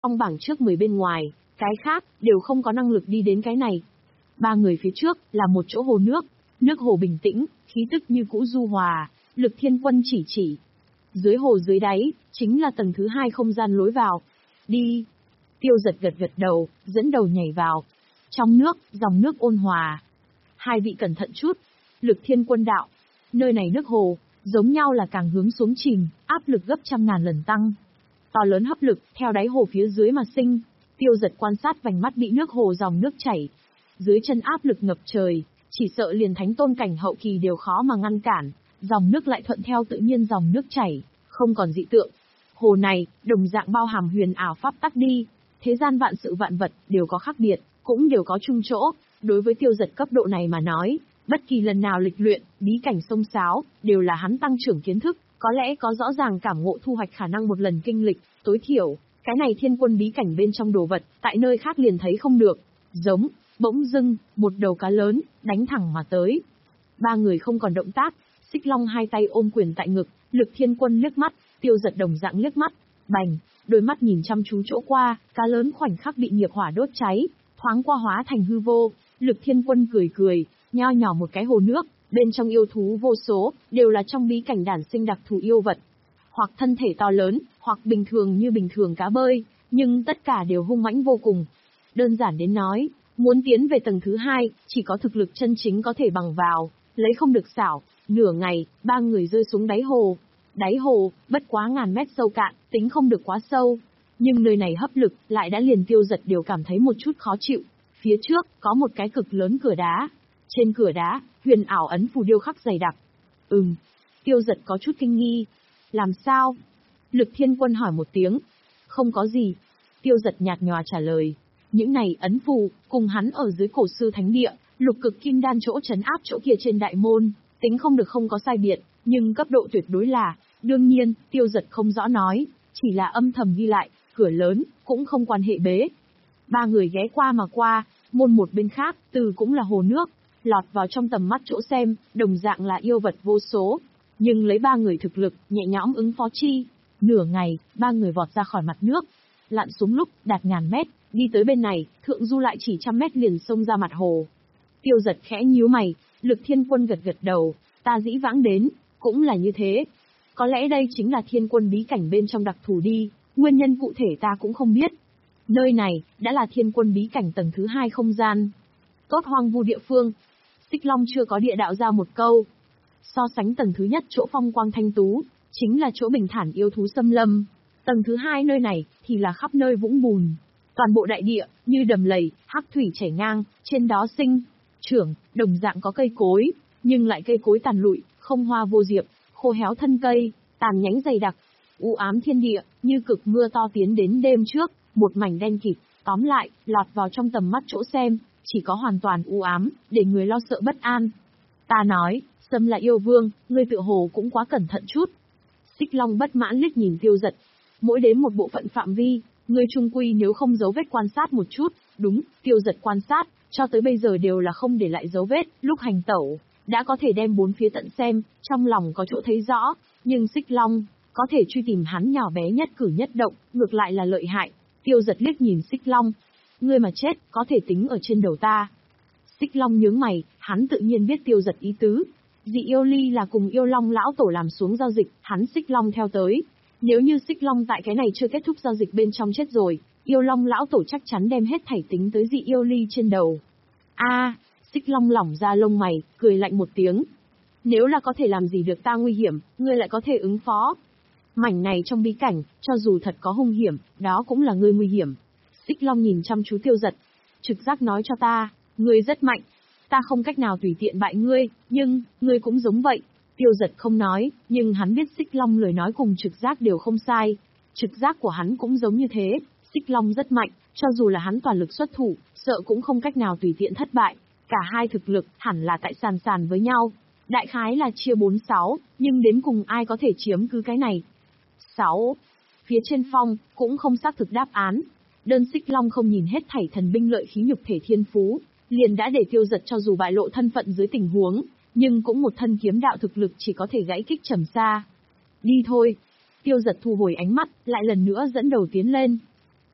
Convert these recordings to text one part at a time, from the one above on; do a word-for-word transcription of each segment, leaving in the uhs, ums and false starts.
Trong bảng trước mười bên ngoài, cái khác, đều không có năng lực đi đến cái này. Ba người phía trước, là một chỗ hồ nước. Nước hồ bình tĩnh, khí tức như cũ du hòa, Lực Thiên Quân chỉ chỉ. Dưới hồ dưới đáy, chính là tầng thứ hai không gian lối vào. Đi. Tiêu Giật gật gật đầu, dẫn đầu nhảy vào. Trong nước, dòng nước ôn hòa. Hai vị cẩn thận chút. Lực Thiên Quân đạo. Nơi này nước hồ, giống nhau là càng hướng xuống chìm, áp lực gấp trăm ngàn lần tăng. To lớn hấp lực, theo đáy hồ phía dưới mà sinh. Tiêu Giật quan sát vành mắt bị nước hồ dòng nước chảy. Dưới chân áp lực ngập trời, chỉ sợ liền thánh tôn cảnh hậu kỳ đều khó mà ngăn cản. Dòng nước lại thuận theo tự nhiên dòng nước chảy, không còn dị tượng. Hồ này, đồng dạng bao hàm huyền ảo pháp tắc đi. Thế gian vạn sự vạn vật, đều có khác biệt, cũng đều có chung chỗ. Đối với Tiêu Giật cấp độ này mà nói, bất kỳ lần nào lịch luyện, bí cảnh sông sáo, đều là hắn tăng trưởng kiến thức, có lẽ có rõ ràng cảm ngộ thu hoạch khả năng một lần kinh lịch, tối thiểu, cái này thiên quân bí cảnh bên trong đồ vật, tại nơi khác liền thấy không được. Giống, bỗng dưng, một đầu cá lớn, đánh thẳng mà tới. Ba người không còn động tác, Xích Long hai tay ôm quyền tại ngực, Lực Thiên Quân liếc mắt, Tiêu Giật đồng dạng liếc mắt, bành, đôi mắt nhìn chăm chú chỗ qua, cá lớn khoảnh khắc bị nghiệp hỏa đốt cháy, thoáng qua hóa thành hư vô. Lực Thiên Quân cười cười, nho nhỏ một cái hồ nước, bên trong yêu thú vô số, đều là trong bí cảnh đản sinh đặc thù yêu vật. Hoặc thân thể to lớn, hoặc bình thường như bình thường cá bơi, nhưng tất cả đều hung mãnh vô cùng. Đơn giản đến nói, muốn tiến về tầng thứ hai, chỉ có thực lực chân chính có thể bằng vào, lấy không được xảo. Nửa ngày, ba người rơi xuống đáy hồ. Đáy hồ, bất quá ngàn mét sâu cạn, tính không được quá sâu. Nhưng nơi này hấp lực, lại đã liền Tiêu Giật đều cảm thấy một chút khó chịu. Phía trước, có một cái cực lớn cửa đá. Trên cửa đá, huyền ảo ấn phù điêu khắc dày đặc. Ừm. Tiêu Giật có chút kinh nghi. Làm sao? Lực Thiên Quân hỏi một tiếng. Không có gì. Tiêu Giật nhạt nhòa trả lời. Những này ấn phù, cùng hắn ở dưới cổ sư thánh địa, lục cực kim đan chỗ trấn áp chỗ kia trên đại môn, tính không được không có sai biệt, nhưng cấp độ tuyệt đối là, đương nhiên, Tiêu Giật không rõ nói, chỉ là âm thầm ghi lại, cửa lớn, cũng không quan hệ bế. Ba người ghé qua mà qua, môn một bên khác, từ cũng là hồ nước, lọt vào trong tầm mắt chỗ xem, đồng dạng là yêu vật vô số. Nhưng lấy ba người thực lực, nhẹ nhõm ứng phó chi. Nửa ngày, ba người vọt ra khỏi mặt nước, lặn xuống lúc, đạt ngàn mét, đi tới bên này, thượng du lại chỉ trăm mét liền xông ra mặt hồ. Tiêu Giật khẽ nhíu mày, Lực Thiên Quân gật gật đầu, ta dĩ vãng đến, cũng là như thế. Có lẽ đây chính là thiên quân bí cảnh bên trong đặc thù đi, nguyên nhân cụ thể ta cũng không biết. Nơi này, đã là thiên quân bí cảnh tầng thứ hai không gian. Tốt hoang vu địa phương. Xích Long chưa có địa đạo ra một câu. So sánh tầng thứ nhất chỗ phong quang thanh tú, chính là chỗ bình thản yêu thú xâm lâm. Tầng thứ hai nơi này, thì là khắp nơi vũng bùn. Toàn bộ đại địa, như đầm lầy, hắc thủy chảy ngang, trên đó sinh, trưởng, đồng dạng có cây cối, nhưng lại cây cối tàn lụi, không hoa vô diệp, khô héo thân cây, tàn nhánh dày đặc. U ám thiên địa, như cực mưa to tiến đến đêm trước, một mảnh đen kịt, tóm lại, lọt vào trong tầm mắt chỗ xem, chỉ có hoàn toàn u ám, để người lo sợ bất an. Ta nói, Sâm là yêu vương, ngươi tự hồ cũng quá cẩn thận chút. Xích Long bất mãn liếc nhìn Tiêu Giật. Mỗi đến một bộ phận phạm vi, ngươi trung quy nếu không dấu vết quan sát một chút, đúng, Tiêu Giật quan sát, cho tới bây giờ đều là không để lại dấu vết, lúc hành tẩu, đã có thể đem bốn phía tận xem, trong lòng có chỗ thấy rõ, nhưng Xích Long, có thể truy tìm hắn nhỏ bé nhất cử nhất động, ngược lại là lợi hại. Tiêu Giật liếc nhìn Xích Long. Ngươi mà chết, có thể tính ở trên đầu ta. Xích Long nhướng mày, hắn tự nhiên biết Tiêu Giật ý tứ. Dị yêu ly là cùng yêu long lão tổ làm xuống giao dịch, hắn Xích Long theo tới. Nếu như Xích Long tại cái này chưa kết thúc giao dịch bên trong chết rồi, yêu long lão tổ chắc chắn đem hết thảy tính tới dị yêu ly trên đầu. A, à, Xích Long lỏng ra lông mày, cười lạnh một tiếng. Nếu là có thể làm gì được ta nguy hiểm, ngươi lại có thể ứng phó. Mảnh này trong bí cảnh, cho dù thật có hung hiểm, đó cũng là ngươi nguy hiểm. Xích Long nhìn chăm chú Tiêu Giật. Trực giác nói cho ta, ngươi rất mạnh. Ta không cách nào tùy tiện bại ngươi, nhưng, ngươi cũng giống vậy. Tiêu Giật không nói, nhưng hắn biết Xích Long lời nói cùng trực giác đều không sai. Trực giác của hắn cũng giống như thế, Xích Long rất mạnh, cho dù là hắn toàn lực xuất thủ, sợ cũng không cách nào tùy tiện thất bại. Cả hai thực lực hẳn là tại sàn sàn với nhau. Đại khái là chia bốn sáu, nhưng đến cùng ai có thể chiếm cứ cái này? sáu. Phía trên phong, cũng không xác thực đáp án. Đơn Xích Long không nhìn hết thảy thần binh lợi khí nhục thể thiên phú, liền đã để Tiêu Giật cho dù bại lộ thân phận dưới tình huống, nhưng cũng một thân kiếm đạo thực lực chỉ có thể gãy kích trầm xa. Đi thôi. Tiêu Giật thu hồi ánh mắt, lại lần nữa dẫn đầu tiến lên.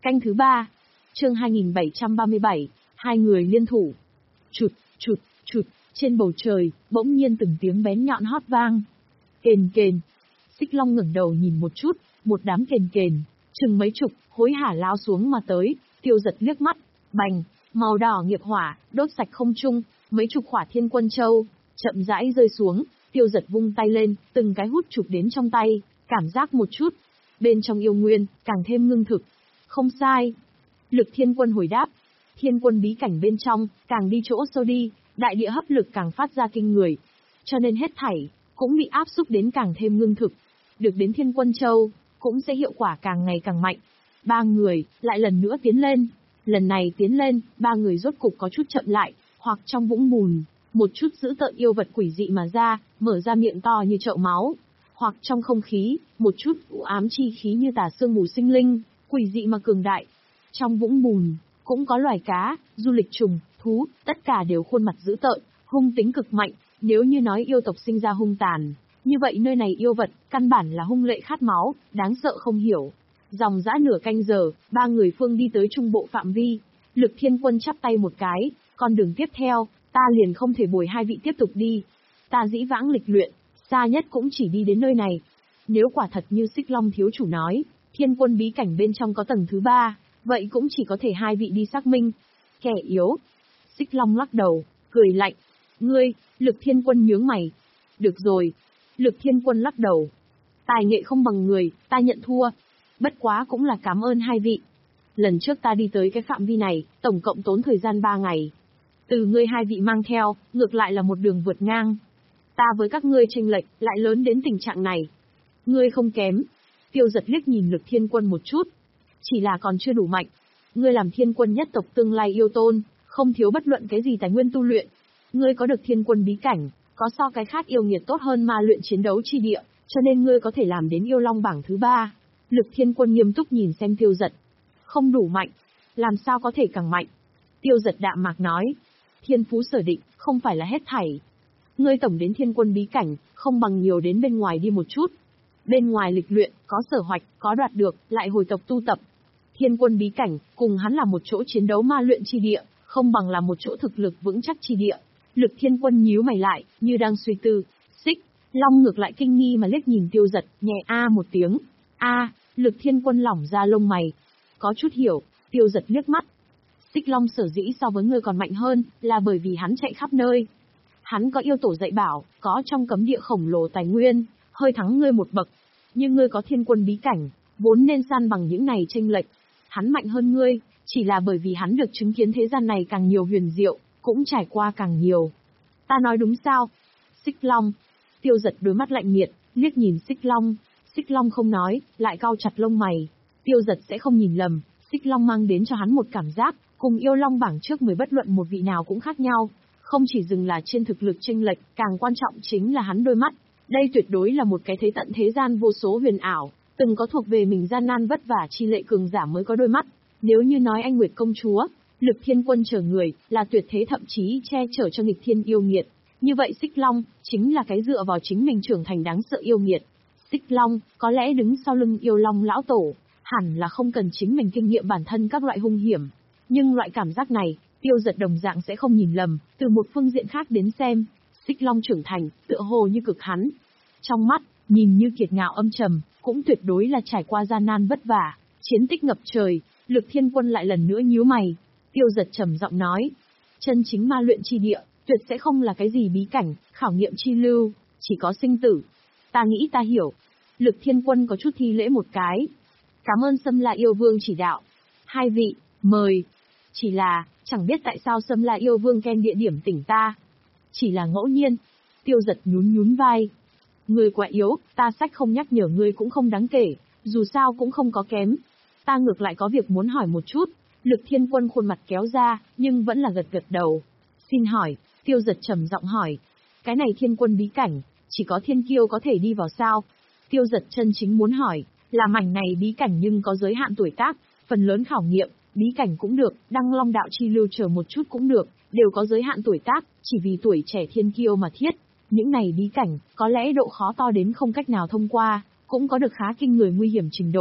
Canh thứ ba. Chương hai nghìn bảy trăm ba mươi bảy, hai người liên thủ. Chụt, chụt, chụt, trên bầu trời, bỗng nhiên từng tiếng bén nhọn hót vang. Kền kền. Xích Long ngẩng đầu nhìn một chút, một đám kền kền, chừng mấy chục, hối hả lao xuống mà tới, Tiêu Giật liếc mắt, bành, màu đỏ nghiệp hỏa, đốt sạch không trung, mấy chục hỏa thiên quân châu, chậm rãi rơi xuống, Tiêu Giật vung tay lên, từng cái hút chụp đến trong tay, cảm giác một chút. Bên trong yêu nguyên, càng thêm ngưng thực. Không sai. Lực thiên quân hồi đáp. Thiên quân bí cảnh bên trong, càng đi chỗ sâu đi, đại địa hấp lực càng phát ra kinh người. Cho nên hết thảy, cũng bị áp xúc đến càng thêm ngưng thực. Được đến thiên quân châu, cũng sẽ hiệu quả càng ngày càng mạnh. Ba người, lại lần nữa tiến lên. Lần này tiến lên, ba người rốt cục có chút chậm lại, hoặc trong vũng bùn, một chút dữ tợn yêu vật quỷ dị mà ra, mở ra miệng to như chậu máu. Hoặc trong không khí, một chút u ám chi khí như tà sương mù sinh linh, quỷ dị mà cường đại. Trong vũng bùn, cũng có loài cá, du lịch trùng, thú, tất cả đều khuôn mặt dữ tợn, hung tính cực mạnh. Nếu như nói yêu tộc sinh ra hung tàn, như vậy nơi này yêu vật, căn bản là hung lệ khát máu, đáng sợ không hiểu. Dòng dã nửa canh giờ, ba người phương đi tới trung bộ phạm vi. Lực thiên quân chắp tay một cái, con đường tiếp theo, ta liền không thể bồi hai vị tiếp tục đi. Ta dĩ vãng lịch luyện, xa nhất cũng chỉ đi đến nơi này. Nếu quả thật như Xích Long thiếu chủ nói, thiên quân bí cảnh bên trong có tầng thứ ba, vậy cũng chỉ có thể hai vị đi xác minh. Kẻ yếu. Xích Long lắc đầu, cười lạnh. Ngươi, Lực thiên quân nhướng mày. Được rồi. Lực thiên quân lắc đầu. Tài nghệ không bằng người, ta nhận thua. Bất quá cũng là cảm ơn hai vị. Lần trước ta đi tới cái phạm vi này, tổng cộng tốn thời gian ba ngày. Từ ngươi hai vị mang theo, ngược lại là một đường vượt ngang. Ta với các ngươi chênh lệch, lại lớn đến tình trạng này. Ngươi không kém. Tiêu Giật liếc nhìn Lực thiên quân một chút. Chỉ là còn chưa đủ mạnh. Ngươi làm thiên quân nhất tộc tương lai yêu tôn, không thiếu bất luận cái gì tài nguyên tu luyện. Ngươi có được thiên quân bí cảnh, có so cái khác yêu nghiệt tốt hơn ma luyện chiến đấu chi địa, cho nên ngươi có thể làm đến yêu long bảng thứ ba. Lực thiên quân nghiêm túc nhìn xem Tiêu Giật. Không đủ mạnh. Làm sao có thể càng mạnh? Tiêu Giật đạm mạc nói. Thiên phú sở định, không phải là hết thảy. Ngươi tổng đến thiên quân bí cảnh, không bằng nhiều đến bên ngoài đi một chút. Bên ngoài lịch luyện, có sở hoạch, có đoạt được, lại hồi tộc tu tập. Thiên quân bí cảnh, cùng hắn là một chỗ chiến đấu ma luyện chi địa, không bằng là một chỗ thực lực vững chắc chi địa. Lực thiên quân nhíu mày lại, như đang suy tư. Xích Long ngược lại kinh nghi mà liếc nhìn Tiêu Giật, nhẹ a một tiếng. A, Lực thiên quân lỏng ra lông mày. Có chút hiểu. Tiêu Giật liếc mắt. Xích Long sở dĩ so với ngươi còn mạnh hơn, là bởi vì hắn chạy khắp nơi. Hắn có yêu tổ dạy bảo, có trong cấm địa khổng lồ tài nguyên, hơi thắng ngươi một bậc. Nhưng ngươi có thiên quân bí cảnh, vốn nên san bằng những này chênh lệch. Hắn mạnh hơn ngươi, chỉ là bởi vì hắn được chứng kiến thế gian này càng nhiều huyền diệu, cũng trải qua càng nhiều. Ta nói đúng sao? Xích Long. Tiêu Giật đôi mắt lạnh nhiệt, liếc nhìn Xích Long. Xích Long không nói, lại cau chặt lông mày. Tiêu Giật sẽ không nhìn lầm, Xích Long mang đến cho hắn một cảm giác, cùng yêu long bảng trước mười bất luận một vị nào cũng khác nhau. Không chỉ dừng là trên thực lực chênh lệch, càng quan trọng chính là hắn đôi mắt. Đây tuyệt đối là một cái thế tận thế gian vô số huyền ảo, từng có thuộc về mình gian nan vất vả chi lệ cường giả mới có đôi mắt. Nếu như nói anh Nguyệt công chúa, Lực thiên quân chờ người, là tuyệt thế thậm chí che chở cho nghịch thiên yêu nghiệt. Như vậy Xích Long, chính là cái dựa vào chính mình trưởng thành đáng sợ yêu nghiệt. Xích Long, có lẽ đứng sau lưng yêu long lão tổ, hẳn là không cần chính mình kinh nghiệm bản thân các loại hung hiểm. Nhưng loại cảm giác này, Tiêu Giật đồng dạng sẽ không nhìn lầm, từ một phương diện khác đến xem, Xích Long trưởng thành, tựa hồ như cực hắn. Trong mắt, nhìn như kiệt ngạo âm trầm, cũng tuyệt đối là trải qua gian nan vất vả, chiến tích ngập trời. Lực thiên quân lại lần nữa nhíu mày. Tiêu Giật trầm giọng nói, chân chính ma luyện chi địa, tuyệt sẽ không là cái gì bí cảnh, khảo nghiệm chi lưu, chỉ có sinh tử. Ta nghĩ ta hiểu. Lực thiên quân có chút thi lễ một cái. Cảm ơn Sâm La Yêu Vương chỉ đạo. Hai vị, mời. Chỉ là, chẳng biết tại sao Sâm La Yêu Vương khen địa điểm tỉnh ta. Chỉ là ngẫu nhiên. Tiêu Giật nhún nhún vai. Ngươi quá yếu, ta sách không nhắc nhở ngươi cũng không đáng kể, dù sao cũng không có kém. Ta ngược lại có việc muốn hỏi một chút. Lực thiên quân khuôn mặt kéo ra, nhưng vẫn là gật gật đầu. Xin hỏi. Tiêu Giật trầm giọng hỏi. Cái này thiên quân bí cảnh, chỉ có thiên kiêu có thể đi vào sao? Tiêu Giật chân chính muốn hỏi, là mảnh này bí cảnh nhưng có giới hạn tuổi tác, phần lớn khảo nghiệm, bí cảnh cũng được, đăng long đạo chi lưu chờ một chút cũng được, đều có giới hạn tuổi tác, chỉ vì tuổi trẻ thiên kiêu mà thiết. Những này bí cảnh, có lẽ độ khó to đến không cách nào thông qua, cũng có được khá kinh người nguy hiểm trình độ.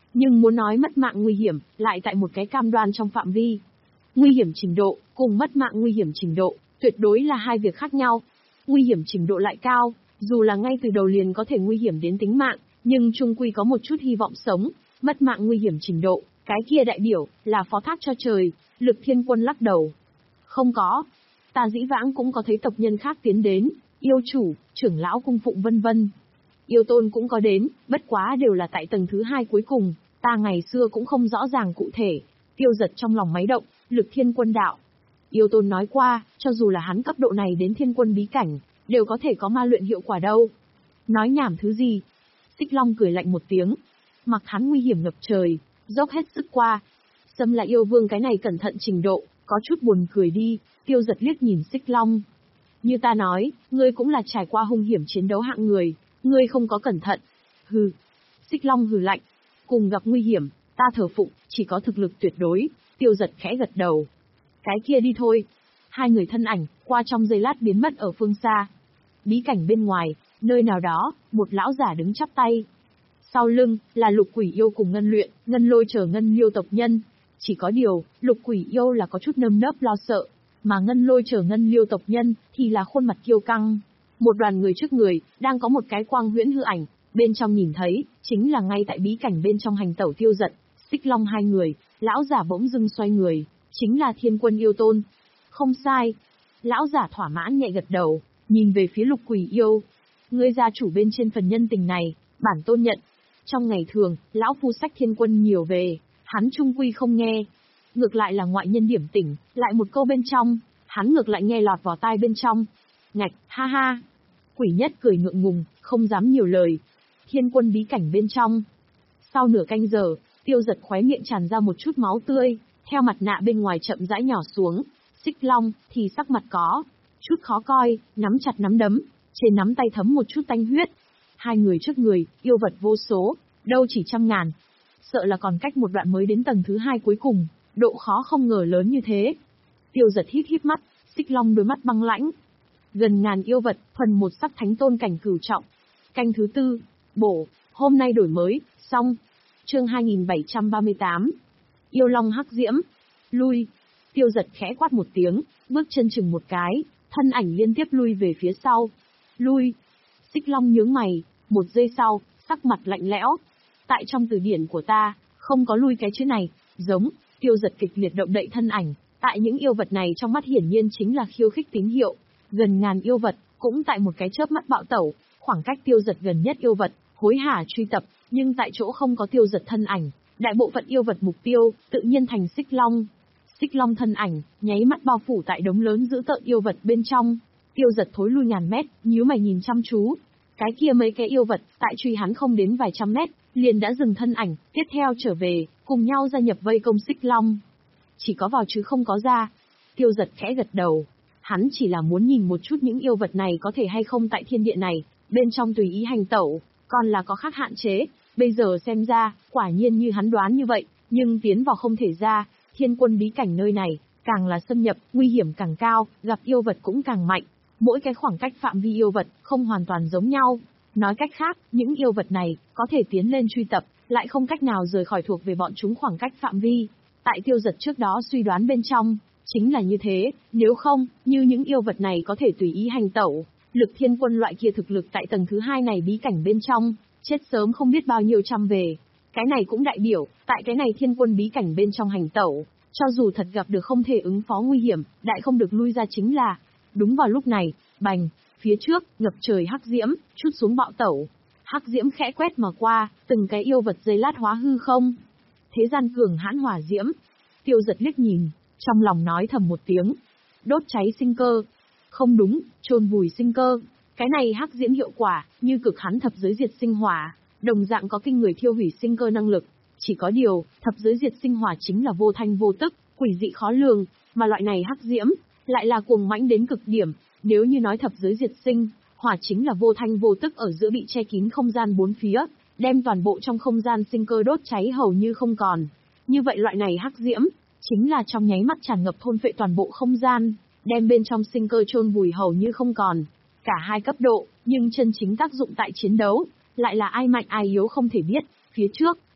Nhưng muốn nói mất mạng nguy hiểm, lại tại một cái cam đoan trong phạm vi. Nguy hiểm trình độ, cùng mất mạng nguy hiểm trình độ, tuyệt đối là hai việc khác nhau. Nguy hiểm trình độ lại cao, dù là ngay từ đầu liền có thể nguy hiểm đến tính mạng, nhưng chung quy có một chút hy vọng sống. Mất mạng nguy hiểm trình độ, cái kia đại biểu, là phó thác cho trời. Lực Thiên Quân lắc đầu. Không có. Ta dĩ vãng cũng có thấy tộc nhân khác tiến đến, yêu chủ, trưởng lão cung phụng vân vân. Yêu tôn cũng có đến, bất quá đều là tại tầng thứ hai cuối cùng, ta ngày xưa cũng không rõ ràng cụ thể. Tiêu Giật trong lòng máy động, Lực Thiên Quân đạo. Yêu tôn nói qua, cho dù là hắn cấp độ này đến Thiên Quân bí cảnh, đều có thể có ma luyện hiệu quả đâu. Nói nhảm thứ gì? Xích Long cười lạnh một tiếng. Mặc hắn nguy hiểm ngập trời, dốc hết sức qua. Xâm là yêu vương cái này cẩn thận trình độ, có chút buồn cười đi. Tiêu Giật liếc nhìn Xích Long. Như ta nói, ngươi cũng là trải qua hung hiểm chiến đấu hạng người, ngươi không có cẩn thận. Hừ. Xích Long hừ lạnh. Cùng gặp nguy hiểm, ta thờ phụng, chỉ có thực lực tuyệt đối. Tiêu Giật khẽ gật đầu. Cái kia đi thôi. Hai người thân ảnh, qua trong giây lát biến mất ở phương xa. Bí cảnh bên ngoài, nơi nào đó, một lão giả đứng chắp tay. Sau lưng, là Lục Quỷ Yêu cùng Ngân Luyện, Ngân Lôi chờ Ngân Liêu tộc nhân. Chỉ có điều, Lục Quỷ Yêu là có chút nơm nớp lo sợ, mà Ngân Lôi chờ Ngân Liêu tộc nhân, thì là khuôn mặt kiêu căng. Một đoàn người trước người, đang có một cái quang huyễn hư ảnh, bên trong nhìn thấy, chính là ngay tại bí cảnh bên trong hành tẩu Tiêu Giật, Xích Long hai người, lão giả bỗng dưng xoay người, chính là Thiên Quân Yêu Tôn. Không sai. Lão giả thỏa mãn nhẹ gật đầu, nhìn về phía Lục Quỷ Yêu. Ngươi gia chủ bên trên phần nhân tình này, bản tôn nhận. Trong ngày thường, lão phu sách Thiên Quân nhiều về, hắn trung quy không nghe. Ngược lại là ngoại nhân điểm tỉnh, lại một câu bên trong, hắn ngược lại nghe lọt vào tai bên trong. Ngạch, ha ha. Quỷ Nhất cười ngượng ngùng, không dám nhiều lời. Thiên Quân bí cảnh bên trong. Sau nửa canh giờ, Tiêu Giật khóe miệng tràn ra một chút máu tươi, theo mặt nạ bên ngoài chậm rãi nhỏ xuống. Xích Long thì sắc mặt có chút khó coi, nắm chặt nắm đấm, trên nắm tay thấm một chút tanh huyết. Hai người trước người, yêu vật vô số, đâu chỉ trăm ngàn. Sợ là còn cách một đoạn mới đến tầng thứ hai cuối cùng, độ khó không ngờ lớn như thế. Tiêu Giật híp híp mắt, Xích Long đôi mắt băng lãnh. Gần ngàn yêu vật, thuần một sắc thánh tôn cảnh cửu trọng. Canh thứ tư, bổ, hôm nay đổi mới, xong. Chương hai nghìn bảy trăm ba mươi tám. Yêu Long hắc diễm. Lui. Tiêu Giật khẽ quát một tiếng, bước chân chừng một cái, thân ảnh liên tiếp lui về phía sau. Lui. Xích Long nhướng mày, một giây sau, sắc mặt lạnh lẽo. Tại trong từ điển của ta, không có lui cái chữ này, giống. Tiêu Giật kịch liệt động đậy thân ảnh, tại những yêu vật này trong mắt hiển nhiên chính là khiêu khích tín hiệu. Gần ngàn yêu vật, cũng tại một cái chớp mắt bạo tẩu, khoảng cách Tiêu Giật gần nhất yêu vật, hối hả truy tập, nhưng tại chỗ không có Tiêu Giật thân ảnh, đại bộ phận yêu vật mục tiêu, tự nhiên thành Xích Long. Xích Long thân ảnh, nháy mắt bao phủ tại đống lớn dữ tợn yêu vật bên trong. Tiêu Giật thối lui ngàn mét, nhíu mày nhìn chăm chú. Cái kia mấy cái yêu vật, tại truy hắn không đến vài trăm mét, liền đã dừng thân ảnh, tiếp theo trở về, cùng nhau gia nhập vây công Xích Long. Chỉ có vào chứ không có ra. Tiêu Giật khẽ gật đầu. Hắn chỉ là muốn nhìn một chút những yêu vật này có thể hay không tại thiên địa này, bên trong tùy ý hành tẩu, còn là có khác hạn chế. Bây giờ xem ra, quả nhiên như hắn đoán như vậy, nhưng tiến vào không thể ra. Thiên Quân bí cảnh nơi này, càng là xâm nhập, nguy hiểm càng cao, gặp yêu vật cũng càng mạnh. Mỗi cái khoảng cách phạm vi yêu vật, không hoàn toàn giống nhau. Nói cách khác, những yêu vật này, có thể tiến lên truy tập, lại không cách nào rời khỏi thuộc về bọn chúng khoảng cách phạm vi. Tại Tiêu Giật trước đó suy đoán bên trong, chính là như thế, nếu không, như những yêu vật này có thể tùy ý hành tẩu, Lực Thiên Quân loại kia thực lực tại tầng thứ hai này bí cảnh bên trong, chết sớm không biết bao nhiêu trăm về. Cái này cũng đại biểu, tại cái này Thiên Quân bí cảnh bên trong hành tẩu, cho dù thật gặp được không thể ứng phó nguy hiểm, đại không được lui ra chính là. Đúng vào lúc này, bành, phía trước, ngập trời hắc diễm, chút xuống bạo tẩu. Hắc diễm khẽ quét mà qua, từng cái yêu vật giây lát hóa hư không. Thế gian cường hãn hỏa diễm. Tiêu Giật liếc nhìn, trong lòng nói thầm một tiếng. Đốt cháy sinh cơ. Không đúng, chôn vùi sinh cơ. Cái này hắc diễm hiệu quả, như cực hắn thập giới diệt sinh hỏa, đồng dạng có kinh người thiêu hủy sinh cơ năng lực. Chỉ có điều, thập giới diệt sinh hỏa chính là vô thanh vô tức, quỷ dị khó lường, mà loại này hắc diễm, lại là cuồng mãnh đến cực điểm. Nếu như nói thập giới diệt sinh, hỏa chính là vô thanh vô tức ở giữa bị che kín không gian bốn phía, đem toàn bộ trong không gian sinh cơ đốt cháy hầu như không còn. Như vậy loại này hắc diễm, chính là trong nháy mắt tràn ngập thôn phệ toàn bộ không gian, đem bên trong sinh cơ chôn vùi hầu như không còn. Cả hai cấp độ, nhưng chân chính tác dụng tại chiến đấu, lại là ai mạnh ai yếu không thể biết. Phía trước,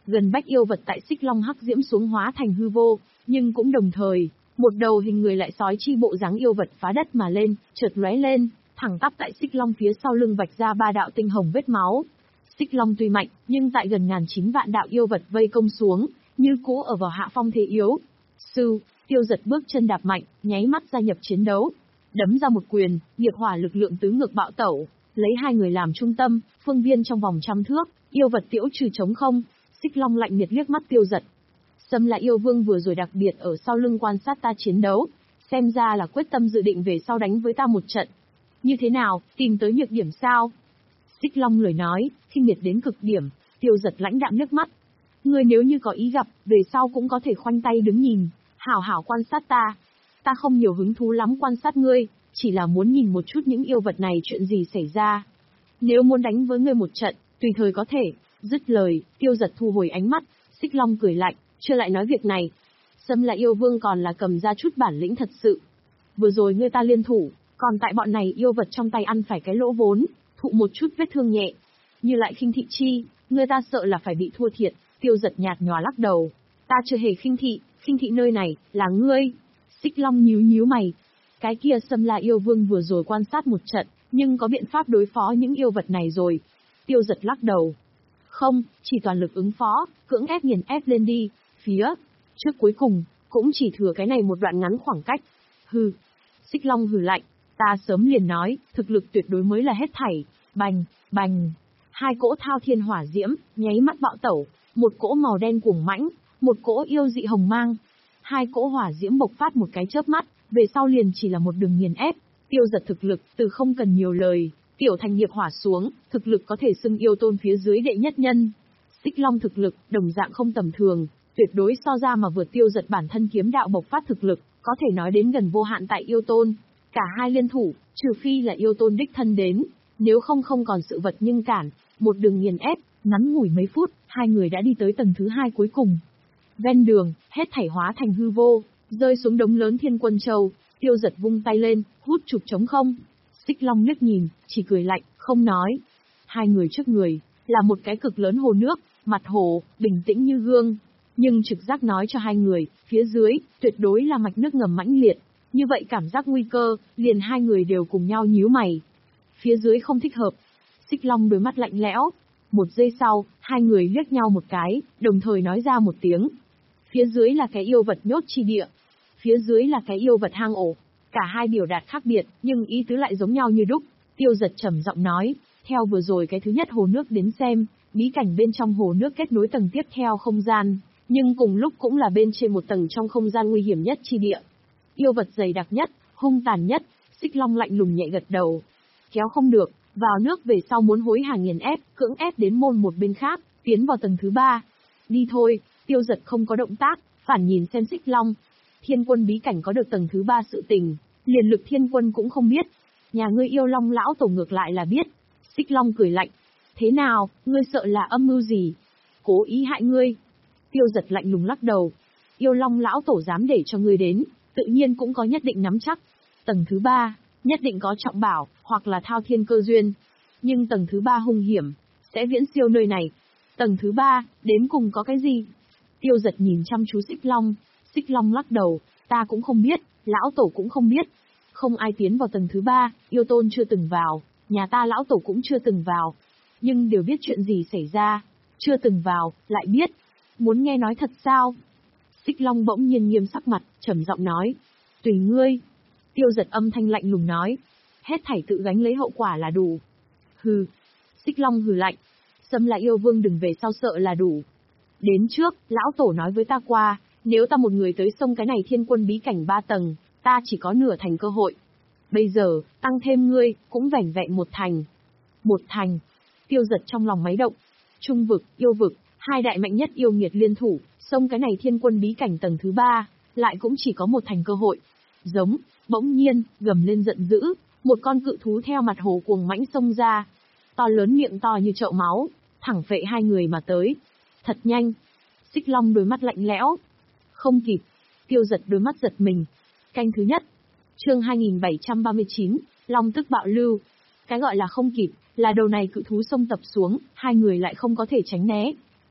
gần bách yêu vật tại Xích Long Hắc Diễm xuống hóa thành hư vô, nhưng cũng đồng thời, một đầu hình người lại sói chi bộ dáng yêu vật phá đất mà lên, chợt lóe lên, thẳng tắp tại Xích Long phía sau lưng vạch ra ba đạo tinh hồng vết máu. Xích Long tuy mạnh, nhưng tại gần ngàn chín vạn đạo yêu vật vây công xuống, như cũ ở vào hạ phong thế yếu. Sư, Tiêu Giật bước chân đạp mạnh, nháy mắt gia nhập chiến đấu, đấm ra một quyền, nghiệp hỏa lực lượng tứ ngược bạo tẩu, lấy hai người làm trung tâm, phương viên trong vòng trăm thước, yêu vật tiễu trừ trống không. Xích Long lạnh miệt liếc mắt Tiêu Giật. Sâm La yêu vương vừa rồi đặc biệt ở sau lưng quan sát ta chiến đấu, xem ra là quyết tâm dự định về sau đánh với ta một trận. Như thế nào, tìm tới nhược điểm sao? Xích Long lời nói, khinh miệt đến cực điểm. Tiêu Giật lãnh đạm nước mắt. Ngươi nếu như có ý gặp, về sau cũng có thể khoanh tay đứng nhìn, hảo hảo quan sát ta. Ta không nhiều hứng thú lắm quan sát ngươi, chỉ là muốn nhìn một chút những yêu vật này chuyện gì xảy ra. Nếu muốn đánh với ngươi một trận, tùy thời có thể. Dứt lời, Tiêu Giật thu hồi ánh mắt, Xích Long cười lạnh, chưa lại nói việc này. Sâm La yêu vương còn là cầm ra chút bản lĩnh thật sự. Vừa rồi ngươi ta liên thủ, còn tại bọn này yêu vật trong tay ăn phải cái lỗ vốn, thụ một chút vết thương nhẹ. Như lại khinh thị chi, ngươi ta sợ là phải bị thua thiệt. Tiêu Giật nhạt nhòa lắc đầu. Ta chưa hề khinh thị, khinh thị nơi này, là ngươi. Xích Long nhíu nhíu mày. Cái kia Sâm La yêu vương vừa rồi quan sát một trận, nhưng có biện pháp đối phó những yêu vật này rồi. Tiêu Giật lắc đầu. Không, chỉ toàn lực ứng phó, cưỡng ép nghiền ép lên đi, phía trước cuối cùng, cũng chỉ thừa cái này một đoạn ngắn khoảng cách. Hừ. Xích Long hừ lạnh, ta sớm liền nói, thực lực tuyệt đối mới là hết thảy. Bành, bành. Hai cỗ thao thiên hỏa diễm, nháy mắt bạo tẩu, một cỗ màu đen cuồng mãnh, một cỗ yêu dị hồng mang. Hai cỗ hỏa diễm bộc phát một cái chớp mắt, về sau liền chỉ là một đường nghiền ép. Tiêu Giật thực lực, từ không cần nhiều lời, tiểu thành nghiệp hỏa xuống, thực lực có thể xưng yêu tôn phía dưới đệ nhất nhân. Xích Long thực lực, đồng dạng không tầm thường, tuyệt đối so ra mà vượt Tiêu Giật bản thân kiếm đạo bộc phát thực lực, có thể nói đến gần vô hạn tại yêu tôn. Cả hai liên thủ, trừ phi là yêu tôn đích thân đến, nếu không không còn sự vật nhưng cản, một đường nghiền ép, ngắn ngủi mấy phút, hai người đã đi tới tầng thứ hai cuối cùng. Ven đường, hết thảy hóa thành hư vô, rơi xuống đống lớn Thiên Quân Châu. Tiêu Giật vung tay lên, hút trục trống không. Xích Long liếc nhìn, chỉ cười lạnh, không nói. Hai người trước người, là một cái cực lớn hồ nước, mặt hồ, bình tĩnh như gương. Nhưng trực giác nói cho hai người, phía dưới, tuyệt đối là mạch nước ngầm mãnh liệt. Như vậy cảm giác nguy cơ, liền hai người đều cùng nhau nhíu mày. Phía dưới không thích hợp. Xích Long đôi mắt lạnh lẽo. Một giây sau, hai người liếc nhau một cái, đồng thời nói ra một tiếng. Phía dưới là cái yêu vật nhốt chi địa. Phía dưới là cái yêu vật hang ổ. Cả hai biểu đạt khác biệt, nhưng ý tứ lại giống nhau như đúc. Tiêu Giật trầm giọng nói, theo vừa rồi cái thứ nhất hồ nước đến xem, bí cảnh bên trong hồ nước kết nối tầng tiếp theo không gian, nhưng cùng lúc cũng là bên trên một tầng trong không gian nguy hiểm nhất chi địa. Yêu vật dày đặc nhất, hung tàn nhất. Xích Long lạnh lùng nhẹ gật đầu. Kéo không được, vào nước về sau muốn hối hả nghiền ép, cưỡng ép đến môn một bên khác, tiến vào tầng thứ ba. Đi thôi. Tiêu Giật không có động tác, phản nhìn xem Xích Long. Thiên Quân bí cảnh có được tầng thứ ba sự tình, liền Lực Thiên Quân cũng không biết. Nhà ngươi Yêu Long lão tổ ngược lại là biết. Xích Long cười lạnh. Thế nào, ngươi sợ là âm mưu gì? Cố ý hại ngươi. Tiêu Giật lạnh lùng lắc đầu. Yêu Long lão tổ dám để cho ngươi đến, tự nhiên cũng có nhất định nắm chắc. Tầng thứ ba, nhất định có trọng bảo, hoặc là thao thiên cơ duyên. Nhưng tầng thứ ba hung hiểm, sẽ viễn siêu nơi này. Tầng thứ ba, đến cùng có cái gì? Tiêu Giật nhìn chăm chú Xích Long. Xích Long lắc đầu, ta cũng không biết, lão tổ cũng không biết. Không ai tiến vào tầng thứ ba, yêu tôn chưa từng vào, nhà ta lão tổ cũng chưa từng vào. Nhưng đều biết chuyện gì xảy ra, chưa từng vào, lại biết. Muốn nghe nói thật sao? Xích Long bỗng nhiên nghiêm sắc mặt, trầm giọng nói. Tùy ngươi. Tiêu Giật âm thanh lạnh lùng nói. Hết thảy tự gánh lấy hậu quả là đủ. Hừ. Xích Long hừ lạnh. Sâm La yêu vương đừng về sau sợ là đủ. Đến trước, lão tổ nói với ta qua, nếu ta một người tới sông cái này Thiên Quân bí cảnh ba tầng, ta chỉ có nửa thành cơ hội. Bây giờ, tăng thêm ngươi, cũng vẻn vẹn một thành. Một thành. Tiêu Giật trong lòng máy động. Trung vực, yêu vực, hai đại mạnh nhất yêu nghiệt liên thủ, sông cái này Thiên Quân bí cảnh tầng thứ ba, lại cũng chỉ có một thành cơ hội. Giống, bỗng nhiên, gầm lên giận dữ, một con cự thú theo mặt hồ cuồng mãnh xông ra. To lớn miệng to như chậu máu, thẳng phệ hai người mà tới. Thật nhanh. Xích Long đôi mắt lạnh lẽo. Không kịp. Tiêu Giật đôi mắt giật mình. Canh thứ nhất. Chương hai nghìn bảy trăm ba mươi chín, Long tức bạo lưu. Cái gọi là không kịp, là đầu này cự thú xông tập xuống, hai người lại không có thể tránh né.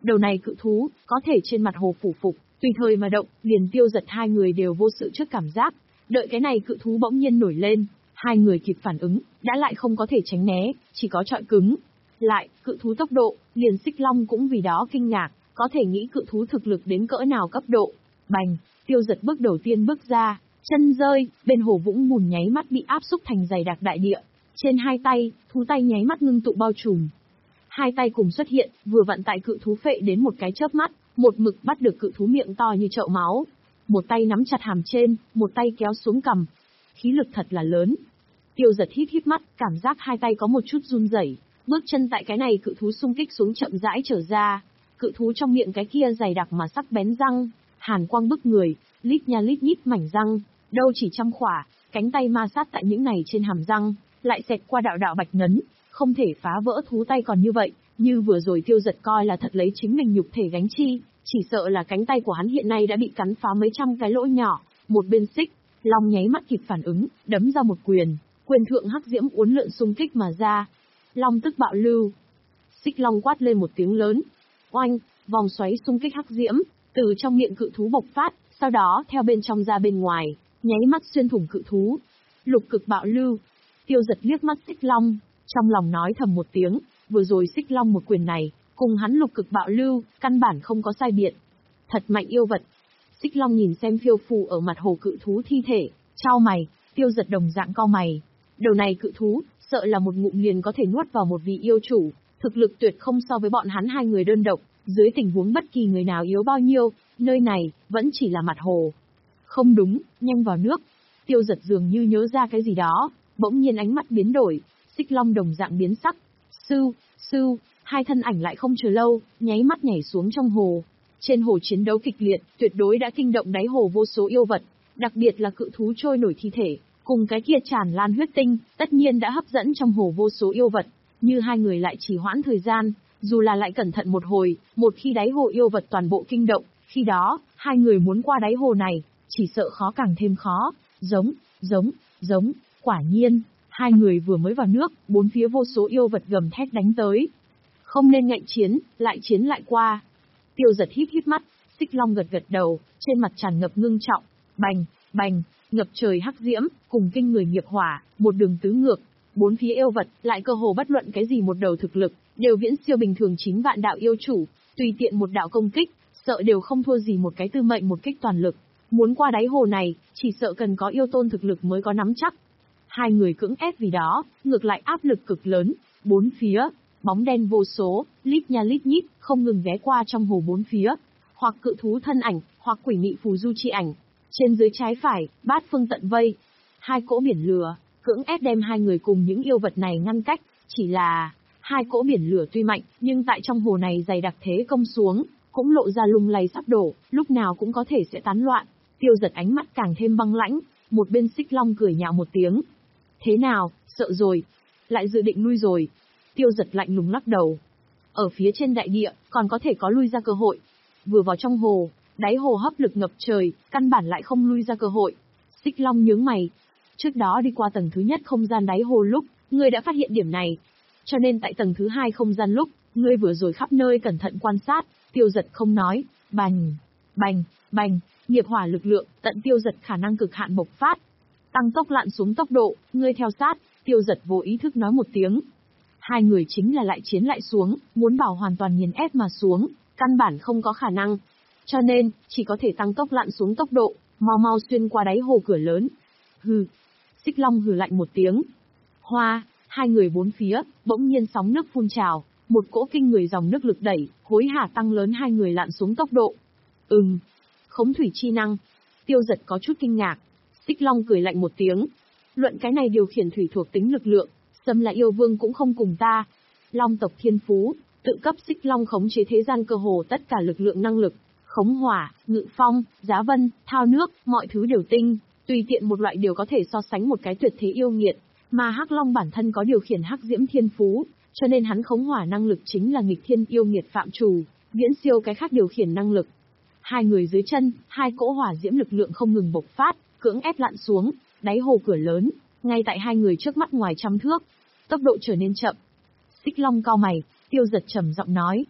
Đầu này cự thú, có thể trên mặt hồ phủ phục, tùy thời mà động, liền Tiêu Giật hai người đều vô sự trước cảm giác. Đợi cái này cự thú bỗng nhiên nổi lên, hai người kịp phản ứng, đã lại không có thể tránh né, chỉ có trọi cứng. Lại, cự thú tốc độ, liền Xích Long cũng vì đó kinh ngạc, có thể nghĩ cự thú thực lực đến cỡ nào cấp độ. Bành, Tiêu Giật bước đầu tiên bước ra, chân rơi, bên hồ vũng bùn nháy mắt bị áp xúc thành dày đặc đại địa. Trên hai tay, thú tay nháy mắt ngưng tụ bao trùm. Hai tay cùng xuất hiện, vừa vặn tại cự thú phệ đến một cái chớp mắt, một mực bắt được cự thú miệng to như chậu máu. Một tay nắm chặt hàm trên, một tay kéo xuống cằm. Khí lực thật là lớn. Tiêu Giật hít hít mắt, cảm giác hai tay có một chút run rẩy, bước chân tại cái này cự thú xung kích xuống chậm rãi trở ra. Cự thú trong miệng cái kia dày đặc mà sắc bén răng, hàn quang bức người, lít nha lít nhít mảnh răng, đâu chỉ trăm khỏa, cánh tay ma sát tại những này trên hàm răng, lại xẹt qua đạo đạo bạch ngấn, không thể phá vỡ thú tay còn như vậy, như vừa rồi Tiêu Giật coi là thật lấy chính mình nhục thể gánh chi, chỉ sợ là cánh tay của hắn hiện nay đã bị cắn phá mấy trăm cái lỗ nhỏ. Một bên Xích Long nháy mắt kịp phản ứng, đấm ra một quyền, quyền thượng hắc diễm uốn lượn xung kích mà ra. Long tức bạo lưu. Xích Long quát lên một tiếng lớn. Oanh, vòng xoáy xung kích hắc diễm, từ trong miệng cự thú bộc phát, sau đó theo bên trong ra bên ngoài, nháy mắt xuyên thủng cự thú. Lục cực bạo lưu. Tiêu Giật liếc mắt Xích Long, trong lòng nói thầm một tiếng, vừa rồi Xích Long một quyền này, cùng hắn lục cực bạo lưu, căn bản không có sai biệt. Thật mạnh yêu vật. Xích Long nhìn xem phiêu phù ở mặt hồ cự thú thi thể, chau mày. Tiêu Giật đồng dạng cau mày. Đầu này cự thú, sợ là một ngụm liền có thể nuốt vào một vị yêu chủ, thực lực tuyệt không so với bọn hắn hai người đơn độc, dưới tình huống bất kỳ người nào yếu bao nhiêu, nơi này, vẫn chỉ là mặt hồ. Không đúng, nhanh vào nước. Tiêu Giật dường như nhớ ra cái gì đó, bỗng nhiên ánh mắt biến đổi, Xích Long đồng dạng biến sắc. Sưu, sưu, hai thân ảnh lại không chờ lâu, nháy mắt nhảy xuống trong hồ. Trên hồ chiến đấu kịch liệt, tuyệt đối đã kinh động đáy hồ vô số yêu vật, đặc biệt là cự thú trôi nổi thi thể, cùng cái kia tràn lan huyết tinh, tất nhiên đã hấp dẫn trong hồ vô số yêu vật. Như hai người lại trì hoãn thời gian, dù là lại cẩn thận một hồi, một khi đáy hồ yêu vật toàn bộ kinh động, khi đó, hai người muốn qua đáy hồ này, chỉ sợ khó càng thêm khó. Giống, giống, giống, quả nhiên, hai người vừa mới vào nước, bốn phía vô số yêu vật gầm thét đánh tới. Không nên ngạnh chiến, lại chiến lại qua. Tiêu Giật híp híp mắt, Xích Long gật gật đầu, trên mặt tràn ngập ngưng trọng. Bành, bành, ngập trời hắc diễm, cùng kinh người nghiệp hỏa, một đường tứ ngược. Bốn phía yêu vật, lại cơ hồ bất luận cái gì một đầu thực lực, đều viễn siêu bình thường chín vạn đạo yêu chủ, tùy tiện một đạo công kích, sợ đều không thua gì một cái tư mệnh một kích toàn lực. Muốn qua đáy hồ này, chỉ sợ cần có yêu tôn thực lực mới có nắm chắc. Hai người cưỡng ép vì đó, ngược lại áp lực cực lớn, bốn phía, bóng đen vô số, lít nha lít nhít, không ngừng ghé qua trong hồ bốn phía, hoặc cự thú thân ảnh, hoặc quỷ mị phù du chi ảnh. Trên dưới trái phải, bát phương tận vây. Hai cỗ biển lửa, cưỡng ép đem hai người cùng những yêu vật này ngăn cách, chỉ là, hai cỗ biển lửa tuy mạnh, nhưng tại trong hồ này dày đặc thế công xuống, cũng lộ ra lung lay sắp đổ, lúc nào cũng có thể sẽ tán loạn. Tiêu Giật ánh mắt càng thêm băng lãnh, một bên Xích Long cười nhạo một tiếng. Thế nào, sợ rồi? Lại dự định lui rồi? Tiêu Giật lạnh lùng lắc đầu. Ở phía trên đại địa, còn có thể có lui ra cơ hội. Vừa vào trong hồ, đáy hồ hấp lực ngập trời, căn bản lại không lui ra cơ hội. Xích Long nhướng mày. Trước đó đi qua tầng thứ nhất không gian đáy hồ lúc, ngươi đã phát hiện điểm này. Cho nên tại tầng thứ hai không gian lúc, ngươi vừa rồi khắp nơi cẩn thận quan sát. Tiêu Giật không nói. Bành, bành, bành, nghiệp hỏa lực lượng, tận Tiêu Giật khả năng cực hạn bộc phát. Tăng tốc lặn xuống tốc độ, ngươi theo sát. Tiêu Giật vô ý thức nói một tiếng. Hai người chính là lại chiến lại xuống, muốn bảo hoàn toàn nghiền ép mà xuống, căn bản không có khả năng. Cho nên, chỉ có thể tăng tốc lặn xuống tốc độ, mau mau xuyên qua đáy hồ cửa lớn. Hừ. Xích Long hừ lạnh một tiếng. Hoa, hai người bốn phía, bỗng nhiên sóng nước phun trào, một cỗ kinh người dòng nước lực đẩy, hối hả tăng lớn hai người lặn xuống tốc độ. Ừm, khống thủy chi năng. Tiêu Giật có chút kinh ngạc. Xích Long cười lạnh một tiếng. Luận cái này điều khiển thủy thuộc tính lực lượng, Sâm là yêu vương cũng không cùng ta. Long tộc thiên phú, tự cấp Xích Long khống chế thế gian cơ hồ tất cả lực lượng năng lực, khống hỏa, ngự phong, giá vân, thao nước, mọi thứ đều tinh, tùy tiện một loại đều có thể so sánh một cái tuyệt thế yêu nghiệt, mà Hắc Long bản thân có điều khiển hắc diễm thiên phú, cho nên hắn khống hỏa năng lực chính là nghịch thiên yêu nghiệt phạm trù, viễn siêu cái khác điều khiển năng lực. Hai người dưới chân, hai cỗ hỏa diễm lực lượng không ngừng bộc phát, cưỡng ép lặn xuống, đáy hồ cửa lớn, ngay tại hai người trước mắt ngoài trăm thước. Tốc độ trở nên chậm. Xích Long cau mày, Tiêu Giật trầm giọng nói.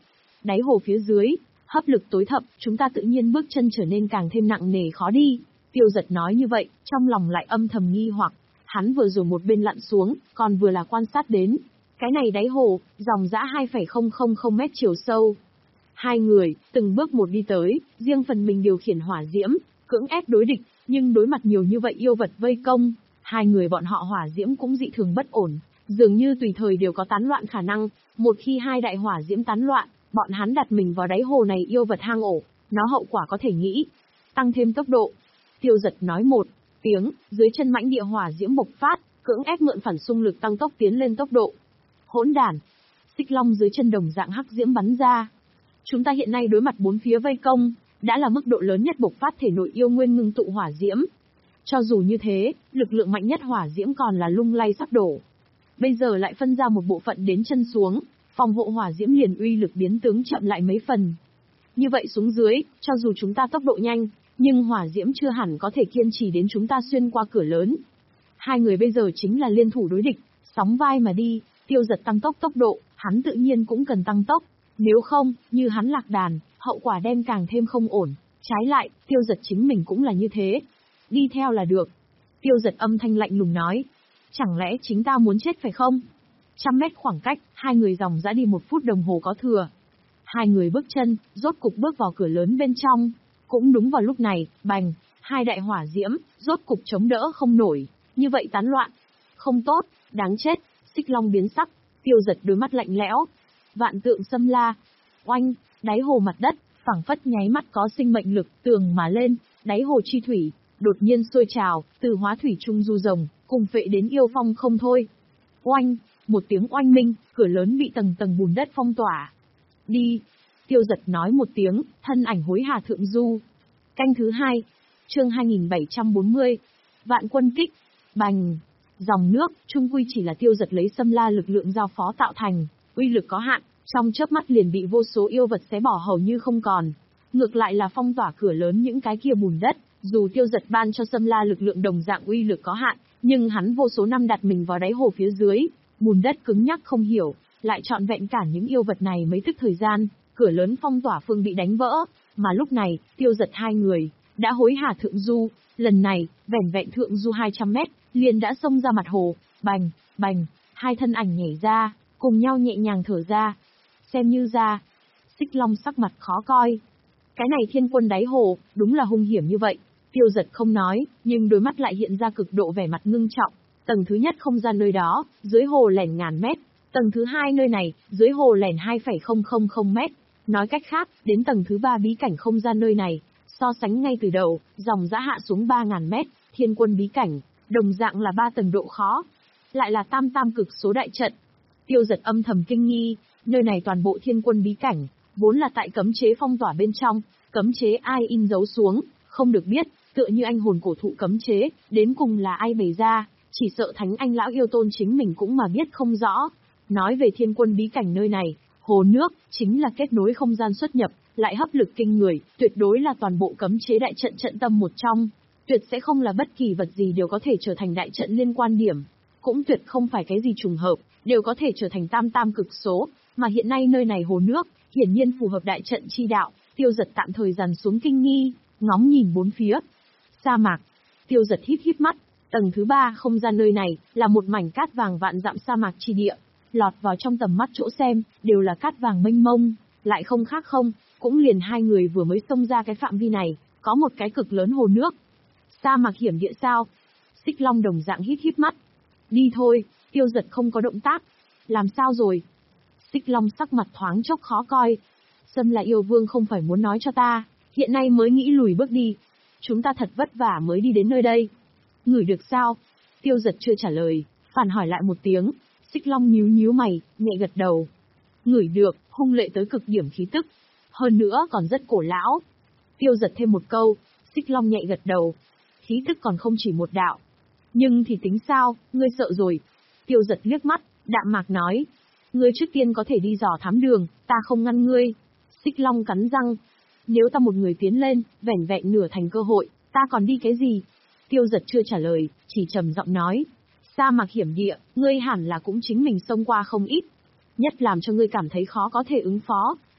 đáy hồ phía dưới, hấp lực tối thậm, chúng ta tự nhiên bước chân trở nên càng thêm nặng nề khó đi. Tiêu Giật nói như vậy, trong lòng lại âm thầm nghi hoặc, hắn vừa rồi một bên lặn xuống, còn vừa là quan sát đến. Cái này đáy hồ, dòng dã hai phẩy không không không mét chiều sâu. Hai người, từng bước một đi tới, riêng phần mình điều khiển hỏa diễm, cưỡng ép đối địch, nhưng đối mặt nhiều như vậy yêu vật vây công, hai người bọn họ hỏa diễm cũng dị thường bất ổn, dường như tùy thời đều có tán loạn khả năng, một khi hai đại hỏa diễm tán loạn, bọn hắn đặt mình vào đáy hồ này yêu vật hang ổ, nó hậu quả có thể nghĩ. Tăng thêm tốc độ. Tiêu Giật nói một tiếng, dưới chân mãnh địa hỏa diễm bộc phát, cưỡng ép mượn phản xung lực tăng tốc tiến lên tốc độ. Hỗn đản. Xích long dưới chân đồng dạng hắc diễm bắn ra. Chúng ta hiện nay đối mặt bốn phía vây công, đã là mức độ lớn nhất bộc phát thể nội yêu nguyên ngưng tụ hỏa diễm. Cho dù như thế, lực lượng mạnh nhất hỏa diễm còn là lung lay sắp đổ. Bây giờ lại phân ra một bộ phận đến chân xuống, phòng hộ hỏa diễm liền uy lực biến tướng chậm lại mấy phần. Như vậy xuống dưới, cho dù chúng ta tốc độ nhanh, nhưng hỏa diễm chưa hẳn có thể kiên trì đến chúng ta xuyên qua cửa lớn. Hai người bây giờ chính là liên thủ đối địch, sóng vai mà đi. Tiêu Giật tăng tốc tốc độ, hắn tự nhiên cũng cần tăng tốc. Nếu không, như hắn lạc đàn, hậu quả đem càng thêm không ổn. Trái lại, Tiêu Giật chính mình cũng là như thế. Đi theo là được. Tiêu Giật âm thanh lạnh lùng nói. Chẳng lẽ chính ta muốn chết phải không? Trăm mét khoảng cách, hai người dòng dã đi một phút đồng hồ có thừa. Hai người bước chân, rốt cục bước vào cửa lớn bên trong. Cũng đúng vào lúc này, bành, hai đại hỏa diễm, rốt cục chống đỡ không nổi. Như vậy tán loạn. Không tốt, đáng chết. Xích long biến sắc, Tiêu Giật đôi mắt lạnh lẽo. Vạn tượng xâm la. Oanh, đáy hồ mặt đất, phảng phất nháy mắt có sinh mệnh lực, tường mà lên, đáy hồ chi thủy, đột nhiên sôi trào, từ hóa thủy trung du rồng, cùng vệ đến yêu phong không thôi. Oanh, một tiếng oanh minh, cửa lớn bị tầng tầng bùn đất phong tỏa. Đi. Tiêu Giật nói một tiếng, thân ảnh hối hà thượng du. Canh thứ hai, chương hai nghìn bảy trăm bốn mươi, vạn quân kích. Bành. Dòng nước, trung quy chỉ là Tiêu Giật lấy xâm la lực lượng giao phó tạo thành, uy lực có hạn, trong chớp mắt liền bị vô số yêu vật xé bỏ hầu như không còn. Ngược lại là phong tỏa cửa lớn những cái kia bùn đất, dù Tiêu Giật ban cho xâm la lực lượng đồng dạng uy lực có hạn, nhưng hắn vô số năm đặt mình vào đáy hồ phía dưới, bùn đất cứng nhắc không hiểu, lại trọn vẹn cản những yêu vật này mấy tức thời gian, cửa lớn phong tỏa phương bị đánh vỡ, mà lúc này, Tiêu Giật hai người đã hối hả thượng du, lần này, vẻn vẹn thượng du hai trăm mét, liền đã xông ra mặt hồ, bành, bành, hai thân ảnh nhảy ra, cùng nhau nhẹ nhàng thở ra. Xem như ra, Xích Long sắc mặt khó coi. Cái này thiên quân đáy hồ, đúng là hung hiểm như vậy. Tiêu Giật không nói, nhưng đôi mắt lại hiện ra cực độ vẻ mặt ngưng trọng. Tầng thứ nhất không gian nơi đó, dưới hồ lẻn ngàn mét. Tầng thứ hai nơi này, dưới hồ lẻn hai phẩy không không không mét. Nói cách khác, đến tầng thứ ba bí cảnh không gian nơi này, so sánh ngay từ đầu, dòng dã hạ xuống ba ngàn mét, thiên quân bí cảnh, đồng dạng là ba tầng độ khó. Lại là tam tam cực số đại trận. Tiêu Giật âm thầm kinh nghi, nơi này toàn bộ thiên quân bí cảnh, vốn là tại cấm chế phong tỏa bên trong, cấm chế ai in dấu xuống, không được biết, tựa như anh hồn cổ thụ cấm chế, đến cùng là ai bày ra, chỉ sợ thánh anh lão yêu tôn chính mình cũng mà biết không rõ. Nói về thiên quân bí cảnh nơi này, hồ nước, chính là kết nối không gian xuất nhập, lại hấp lực kinh người, tuyệt đối là toàn bộ cấm chế đại trận trận tâm một trong, tuyệt sẽ không là bất kỳ vật gì đều có thể trở thành đại trận liên quan điểm, cũng tuyệt không phải cái gì trùng hợp, đều có thể trở thành tam tam cực số, mà hiện nay nơi này hồ nước, hiển nhiên phù hợp đại trận chi đạo. Tiêu Giật tạm thời dằn xuống kinh nghi, ngóng nhìn bốn phía. Sa mạc. Tiêu Giật híp híp mắt, tầng thứ ba không gian nơi này, là một mảnh cát vàng vạn dặm sa mạc chi địa, lọt vào trong tầm mắt chỗ xem, đều là cát vàng mênh mông, lại không khác không, cũng liền hai người vừa mới xông ra cái phạm vi này, có một cái cực lớn hồ nước. Sa mạc hiểm địa sao? Xích Long đồng dạng híp híp mắt. Đi thôi. Tiêu Giật không có động tác. Làm sao rồi? Xích Long sắc mặt thoáng chốc khó coi. Sâm là yêu vương không phải muốn nói cho ta, hiện nay mới nghĩ lùi bước đi. Chúng ta thật vất vả mới đi đến nơi đây. Ngửi được sao? Tiêu Giật chưa trả lời, phản hỏi lại một tiếng. Xích Long nhíu nhíu mày, nhẹ gật đầu. Ngửi được, hung lệ tới cực điểm khí tức. Hơn nữa còn rất cổ lão. Tiêu Giật thêm một câu, Xích Long nhẹ gật đầu. Khí tức còn không chỉ một đạo. Nhưng thì tính sao, ngươi sợ rồi. Tiêu Giật liếc mắt, đạm mạc nói. Ngươi trước tiên có thể đi dò thám đường, ta không ngăn ngươi. Xích Long cắn răng. Nếu ta một người tiến lên, vẻn vẹn nửa thành cơ hội, ta còn đi cái gì? Tiêu Giật chưa trả lời, chỉ trầm giọng nói. Sa mạc hiểm địa, ngươi hẳn là cũng chính mình xông qua không ít. Nhất làm cho ngươi cảm thấy khó có thể ứng phó,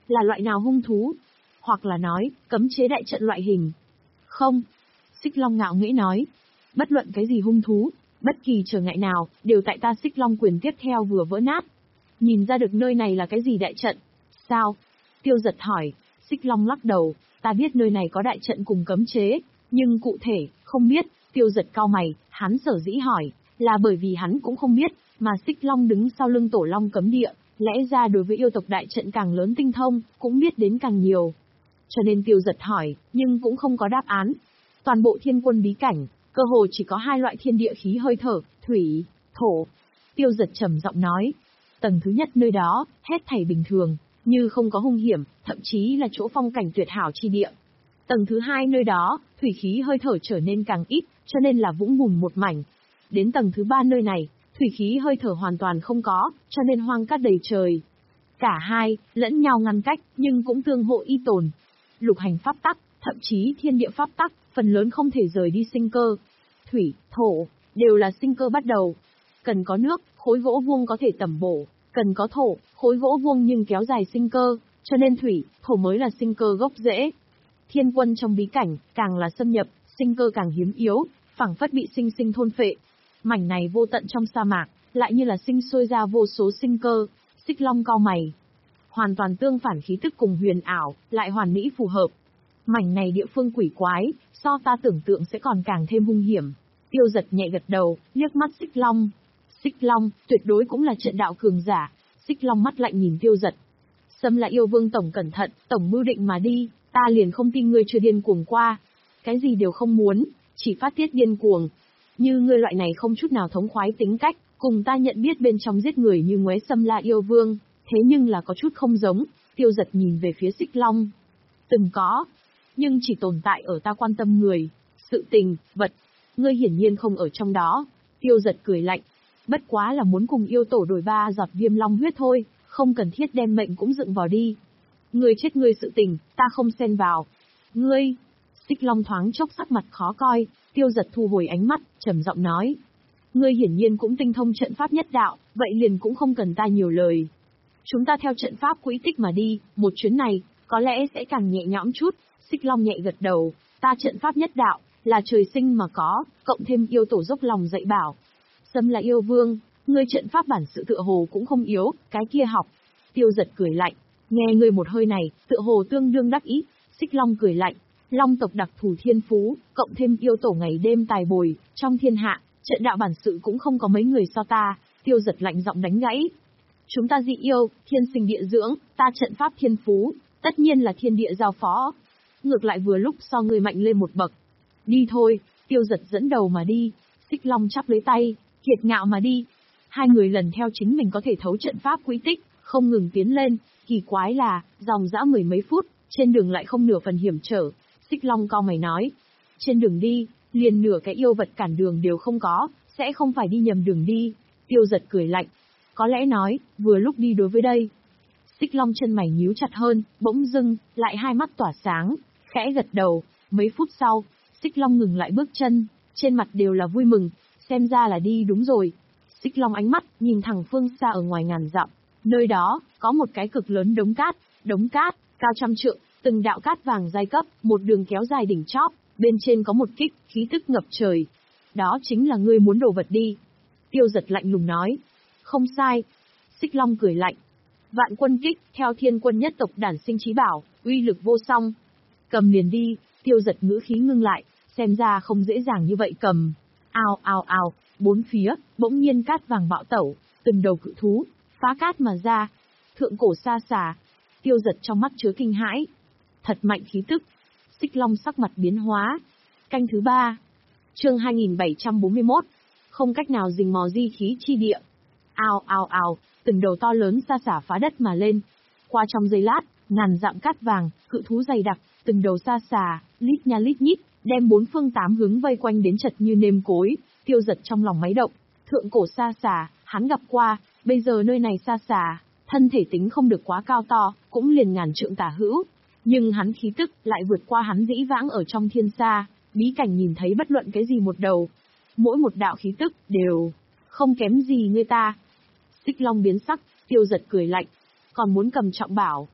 là loại nào hung thú? Hoặc là nói, cấm chế đại trận loại hình? Không. Xích Long ngạo nghễ nói. Bất luận cái gì hung thú, bất kỳ trở ngại nào, đều tại ta Xích Long quyền tiếp theo vừa vỡ nát. Nhìn ra được nơi này là cái gì đại trận? Sao? Tiêu Giật hỏi. Xích Long lắc đầu, ta biết nơi này có đại trận cùng cấm chế, nhưng cụ thể, không biết. Tiêu Giật cau mày, hắn sở dĩ hỏi, là bởi vì hắn cũng không biết, mà Xích Long đứng sau lưng Tổ Long cấm địa, lẽ ra đối với yêu tộc đại trận càng lớn tinh thông, cũng biết đến càng nhiều. Cho nên Tiêu Giật hỏi, nhưng cũng không có đáp án. Toàn bộ thiên quân bí cảnh, cơ hồ chỉ có hai loại thiên địa khí hơi thở, thủy, thổ. Tiêu Giật trầm giọng nói, tầng thứ nhất nơi đó, hết thảy bình thường, như không có hung hiểm, thậm chí là chỗ phong cảnh tuyệt hảo chi địa. Tầng thứ hai nơi đó, thủy khí hơi thở trở nên càng ít, cho nên là vũng bùn một mảnh. Đến tầng thứ ba nơi này, thủy khí hơi thở hoàn toàn không có, cho nên hoang cát đầy trời. Cả hai, lẫn nhau ngăn cách, nhưng cũng tương hộ y tồn. Lục hành pháp tắc, thậm chí thiên địa pháp tắc, phần lớn không thể rời đi sinh cơ. Thủy, thổ, đều là sinh cơ bắt đầu. Cần có nước, khối gỗ vuông có thể tẩm bổ. Cần có thổ, khối gỗ vuông nhưng kéo dài sinh cơ, cho nên thủy, thổ mới là sinh cơ gốc rễ. Thiên quân trong bí cảnh, càng là xâm nhập, sinh cơ càng hiếm yếu, phảng phất bị sinh sinh thôn phệ. Mảnh này vô tận trong sa mạc, lại như là sinh sôi ra vô số sinh cơ. Xích Long cau mày. Hoàn toàn tương phản khí tức cùng huyền ảo, lại hoàn mỹ phù hợp. Mảnh này địa phương quỷ quái, so ta tưởng tượng sẽ còn càng thêm hung hiểm. Tiêu Giật nhẹ gật đầu, liếc mắt Xích Long. Xích Long, tuyệt đối cũng là trận đạo cường giả. Xích Long mắt lạnh nhìn Tiêu Giật. Sâm là yêu vương tổng cẩn thận, tổng mưu định mà đi, ta liền không tin ngươi chưa điên cuồng qua. Cái gì đều không muốn, chỉ phát tiết điên cuồng. Như ngươi loại này không chút nào thống khoái tính cách, cùng ta nhận biết bên trong giết người như Ngoé Sâm La yêu vương, thế nhưng là có chút không giống. Tiêu Giật nhìn về phía Xích Long. Từng có, nhưng chỉ tồn tại ở ta quan tâm người, sự tình, vật. Ngươi hiển nhiên không ở trong đó. Tiêu Giật cười lạnh. Bất quá là muốn cùng yêu tổ đổi ba giọt viêm long huyết thôi, không cần thiết đem mệnh cũng dựng vào đi. Ngươi chết ngươi sự tình, ta không xen vào. Ngươi, Xích Long thoáng chốc sắc mặt khó coi, Tiêu Giật thu hồi ánh mắt, trầm giọng nói. Ngươi hiển nhiên cũng tinh thông trận pháp nhất đạo, vậy liền cũng không cần ta nhiều lời. Chúng ta theo trận pháp quỹ tích mà đi, một chuyến này, có lẽ sẽ càng nhẹ nhõm chút. Xích Long nhẹ gật đầu, ta trận pháp nhất đạo, là trời sinh mà có, cộng thêm yêu tổ dốc lòng dạy bảo. Sâm là yêu vương, ngươi trận pháp bản sự tựa hồ cũng không yếu, cái kia học. Tiêu Giật cười lạnh, nghe ngươi một hơi này, tựa hồ tương đương đắc ý. Xích Long cười lạnh, Long tộc đặc thù thiên phú, cộng thêm yêu tổ ngày đêm tài bồi, trong thiên hạ, trận đạo bản sự cũng không có mấy người so ta. Tiêu Giật lạnh giọng đánh gãy. Chúng ta dị yêu, thiên sinh địa dưỡng, ta trận pháp thiên phú, tất nhiên là thiên địa giao phó. Ngược lại vừa lúc so người mạnh lên một bậc. Đi thôi, Tiêu Giật dẫn đầu mà đi. Xích Long chắp lấy tay, kiệt ngạo mà đi. Hai người lần theo chính mình có thể thấu trận pháp quỹ tích, không ngừng tiến lên. Kỳ quái là, dòng dã mười mấy phút, trên đường lại không nửa phần hiểm trở. Xích Long cau mày nói, trên đường đi, liền nửa cái yêu vật cản đường đều không có, sẽ không phải đi nhầm đường đi. Tiêu Giật cười lạnh, có lẽ nói, vừa lúc đi đối với đây. Xích Long chân mày nhíu chặt hơn, bỗng dưng, lại hai mắt tỏa sáng, khẽ gật đầu. Mấy phút sau, Xích Long ngừng lại bước chân, trên mặt đều là vui mừng, xem ra là đi đúng rồi. Xích Long ánh mắt, nhìn thẳng phương xa ở ngoài ngàn dặm, nơi đó, có một cái cực lớn đống cát, đống cát, cao trăm trượng, từng đạo cát vàng giai cấp, một đường kéo dài đỉnh chóp, bên trên có một kích, khí tức ngập trời. Đó chính là ngươi muốn đổ vật đi. Tiêu Giật lạnh lùng nói. Không sai. Xích Long cười lạnh. Vạn quân kích, theo thiên quân nhất tộc đản sinh trí bảo, uy lực vô song. Cầm liền đi. Tiêu Giật ngữ khí ngưng lại, xem ra không dễ dàng như vậy cầm. Ao ao ao, bốn phía, bỗng nhiên cát vàng bạo tẩu, từng đầu cự thú, phá cát mà ra. Thượng cổ sa xà. Tiêu Giật trong mắt chứa kinh hãi. Thật mạnh khí tức. Xích Long sắc mặt biến hóa. Canh thứ ba. Chương hai nghìn bảy trăm bốn mươi mốt. Không cách nào rình mò di khí chi địa. Ao ao ao, từng đầu to lớn sa xả phá đất mà lên. Qua trong giây lát, ngàn dặm cát vàng, cự thú dày đặc, từng đầu sa xà, lít nha lít nhít, đem bốn phương tám hướng vây quanh đến chật như nêm cối. Tiêu Giật trong lòng máy động. Thượng cổ sa xà, hắn gặp qua, bây giờ nơi này sa xà, thân thể tính không được quá cao to, cũng liền ngàn trượng tả hữu. Nhưng hắn khí tức lại vượt qua hắn dĩ vãng ở trong thiên sa, bí cảnh nhìn thấy bất luận cái gì một đầu. Mỗi một đạo khí tức, đều không kém gì người ta. Xích Long biến sắc, Tiêu Giật cười lạnh. Còn muốn cầm trọng bảo.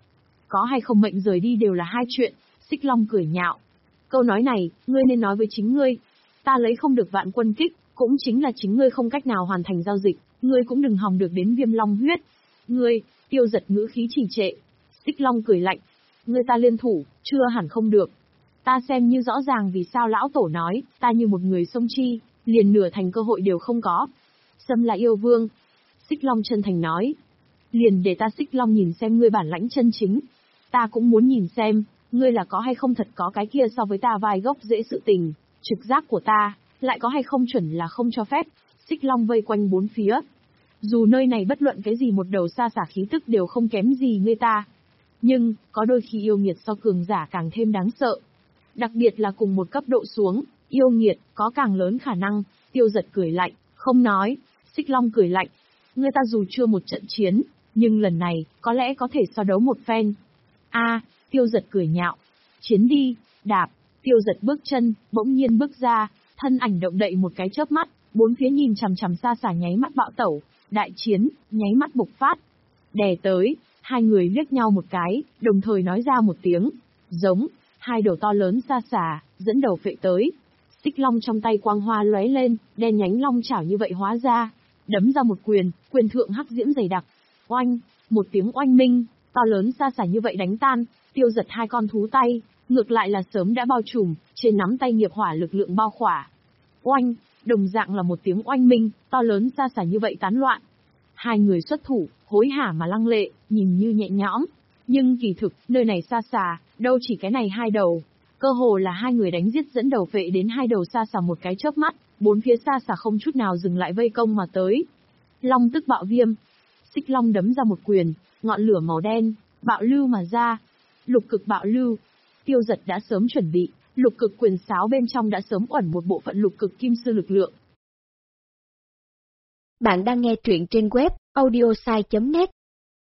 có hay không mệnh rời đi đều là hai chuyện, Xích Long cười nhạo. Câu nói này, ngươi nên nói với chính ngươi. Ta lấy không được vạn quân kích, cũng chính là chính ngươi không cách nào hoàn thành giao dịch, ngươi cũng đừng hòng được đến viêm long huyết. Ngươi, Tiêu Giật ngữ khí trì trệ. Xích Long cười lạnh. Ngươi ta liên thủ, chưa hẳn không được. Ta xem như rõ ràng vì sao lão tổ nói, ta như một người sông chi, liền nửa thành cơ hội đều không có. Sâm là yêu vương. Xích Long chân thành nói. Liền để ta Xích Long nhìn xem ngươi bản lãnh chân chính. Ta cũng muốn nhìn xem, ngươi là có hay không thật có cái kia so với ta vài gốc dễ sự tình, trực giác của ta, lại có hay không chuẩn là không cho phép. Xích Long vây quanh bốn phía. Dù nơi này bất luận cái gì một đầu xa xả khí tức đều không kém gì ngươi ta. Nhưng, có đôi khi yêu nghiệt so cường giả càng thêm đáng sợ. Đặc biệt là cùng một cấp độ xuống, yêu nghiệt, có càng lớn khả năng. Tiêu Giật cười lạnh, không nói. Xích Long cười lạnh. Ngươi ta dù chưa một trận chiến, nhưng lần này, có lẽ có thể so đấu một phen. A, Tiêu Giật cười nhạo. Chiến đi, đạp. Tiêu Giật bước chân, bỗng nhiên bước ra, thân ảnh động đậy một cái chớp mắt, bốn phía nhìn chằm chằm xa xả nháy mắt bạo tẩu, đại chiến, nháy mắt bộc phát. Đè tới, hai người liếc nhau một cái, đồng thời nói ra một tiếng, giống, hai đầu to lớn xa xả, dẫn đầu phệ tới. Xích Long trong tay quang hoa lóe lên, đen nhánh long chảo như vậy hóa ra, đấm ra một quyền, quyền thượng hắc diễm dày đặc. Oanh, một tiếng oanh minh, to lớn xa xả như vậy đánh tan, Tiêu Giật hai con thú tay, ngược lại là sớm đã bao trùm, trên nắm tay nghiệp hỏa lực lượng bao khỏa. Oanh, đồng dạng là một tiếng oanh minh, to lớn xa xả như vậy tán loạn. Hai người xuất thủ, hối hả mà lăng lệ, nhìn như nhẹ nhõm. Nhưng kỳ thực, nơi này xa xả, đâu chỉ cái này hai đầu. Cơ hồ là hai người đánh giết dẫn đầu phệ đến hai đầu xa xả một cái chớp mắt, bốn phía xa xả không chút nào dừng lại vây công mà tới. Long tức bạo viêm. Xích Long đấm ra một quyền, ngọn lửa màu đen, bạo lưu mà ra. Lục cực bạo lưu. Tiêu Giật đã sớm chuẩn bị, lục cực quyền sáo bên trong đã sớm ẩn một bộ phận lục cực kim sư lực lượng. Bạn đang nghe truyện trên web audiosai chấm net.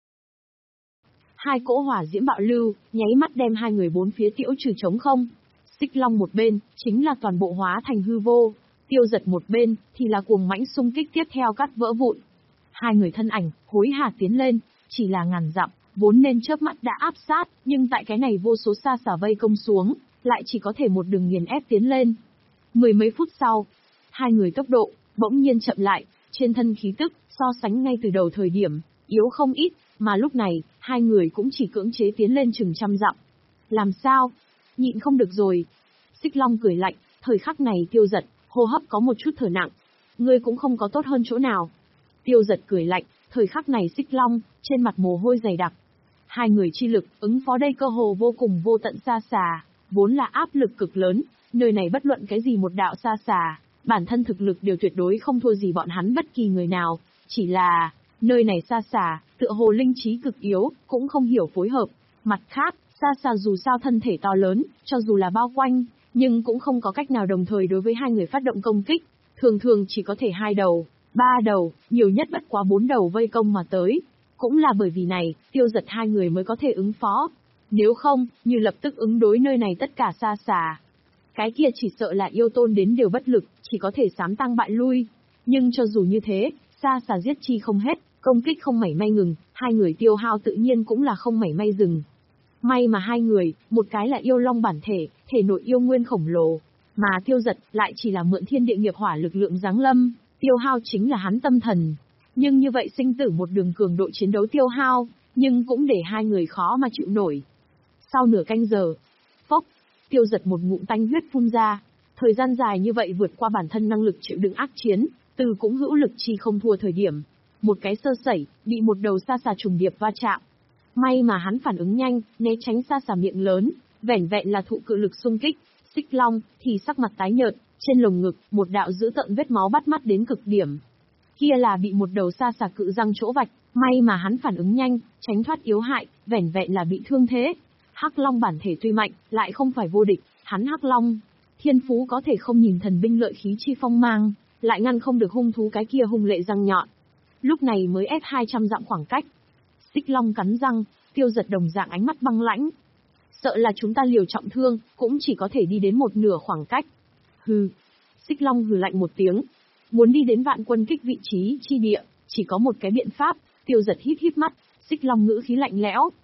Hai cỗ hỏa diễm bạo lưu, nháy mắt đem hai người bốn phía tiễu trừ trống không. Xích Long một bên, chính là toàn bộ hóa thành hư vô. Tiêu Giật một bên, thì là cuồng mãnh xung kích tiếp theo cắt vỡ vụn. Hai người thân ảnh, hối hả tiến lên, chỉ là ngàn dặm, vốn nên chớp mắt đã áp sát, nhưng tại cái này vô số xa xả vây công xuống, lại chỉ có thể một đường nghiền ép tiến lên. Mười mấy phút sau, hai người tốc độ, bỗng nhiên chậm lại, trên thân khí tức, so sánh ngay từ đầu thời điểm, yếu không ít, mà lúc này, hai người cũng chỉ cưỡng chế tiến lên chừng trăm dặm. Làm sao? Nhịn không được rồi. Xích Long cười lạnh, thời khắc này Tiêu Giật, hô hấp có một chút thở nặng. Ngươi cũng không có tốt hơn chỗ nào. Tiêu Giật cười lạnh, thời khắc này Xích Long, trên mặt mồ hôi dày đặc. Hai người chi lực, ứng phó đây cơ hồ vô cùng vô tận xa xà, vốn là áp lực cực lớn, nơi này bất luận cái gì một đạo xa xà, bản thân thực lực đều tuyệt đối không thua gì bọn hắn bất kỳ người nào, chỉ là, nơi này xa xà, tựa hồ linh trí cực yếu, cũng không hiểu phối hợp. Mặt khác, xa xà dù sao thân thể to lớn, cho dù là bao quanh, nhưng cũng không có cách nào đồng thời đối với hai người phát động công kích, thường thường chỉ có thể hai đầu, ba đầu, nhiều nhất bất quá bốn đầu vây công mà tới. Cũng là bởi vì này, Tiêu Giật hai người mới có thể ứng phó. Nếu không, như lập tức ứng đối nơi này tất cả xa xà. Cái kia chỉ sợ là yêu tôn đến đều bất lực, chỉ có thể sám tăng bại lui. Nhưng cho dù như thế, xa xà giết chi không hết, công kích không mảy may ngừng, hai người tiêu hao tự nhiên cũng là không mảy may dừng. May mà hai người, một cái là yêu long bản thể, thể nội yêu nguyên khổng lồ, mà Tiêu Giật lại chỉ là mượn thiên địa nghiệp hỏa lực lượng giáng lâm, tiêu hao chính là hắn tâm thần. Nhưng như vậy sinh tử một đường cường độ chiến đấu tiêu hao, nhưng cũng để hai người khó mà chịu nổi. Sau nửa canh giờ, phốc, Tiêu Giật một ngụm tanh huyết phun ra. Thời gian dài như vậy vượt qua bản thân năng lực chịu đựng ác chiến, từ cũng hữu lực chi không thua thời điểm. Một cái sơ sẩy, bị một đầu xa xà trùng điệp va chạm. May mà hắn phản ứng nhanh, né tránh xa xà miệng lớn, vẻn vẹn là thụ cự lực xung kích. Xích Long thì sắc mặt tái nhợt, trên lồng ngực, một đạo dữ tợn vết máu bắt mắt đến cực điểm. Kia là bị một đầu xa xà cự răng chỗ vạch, may mà hắn phản ứng nhanh, tránh thoát yếu hại, vẻn vẹn là bị thương thế. Hắc Long bản thể tuy mạnh, lại không phải vô địch, hắn Hắc Long, thiên phú có thể không nhìn thần binh lợi khí chi phong mang, lại ngăn không được hung thú cái kia hung lệ răng nhọn. Lúc này mới ép hai trăm dặm khoảng cách. Xích Long cắn răng, Tiêu Giật đồng dạng ánh mắt băng lãnh. Sợ là chúng ta liều trọng thương, cũng chỉ có thể đi đến một nửa khoảng cách. Hừ. Xích Long hừ lạnh một tiếng. Muốn đi đến vạn quân kích vị trí chi địa, chỉ có một cái biện pháp. Tiêu Giật híp híp mắt, Xích Long ngữ khí lạnh lẽo.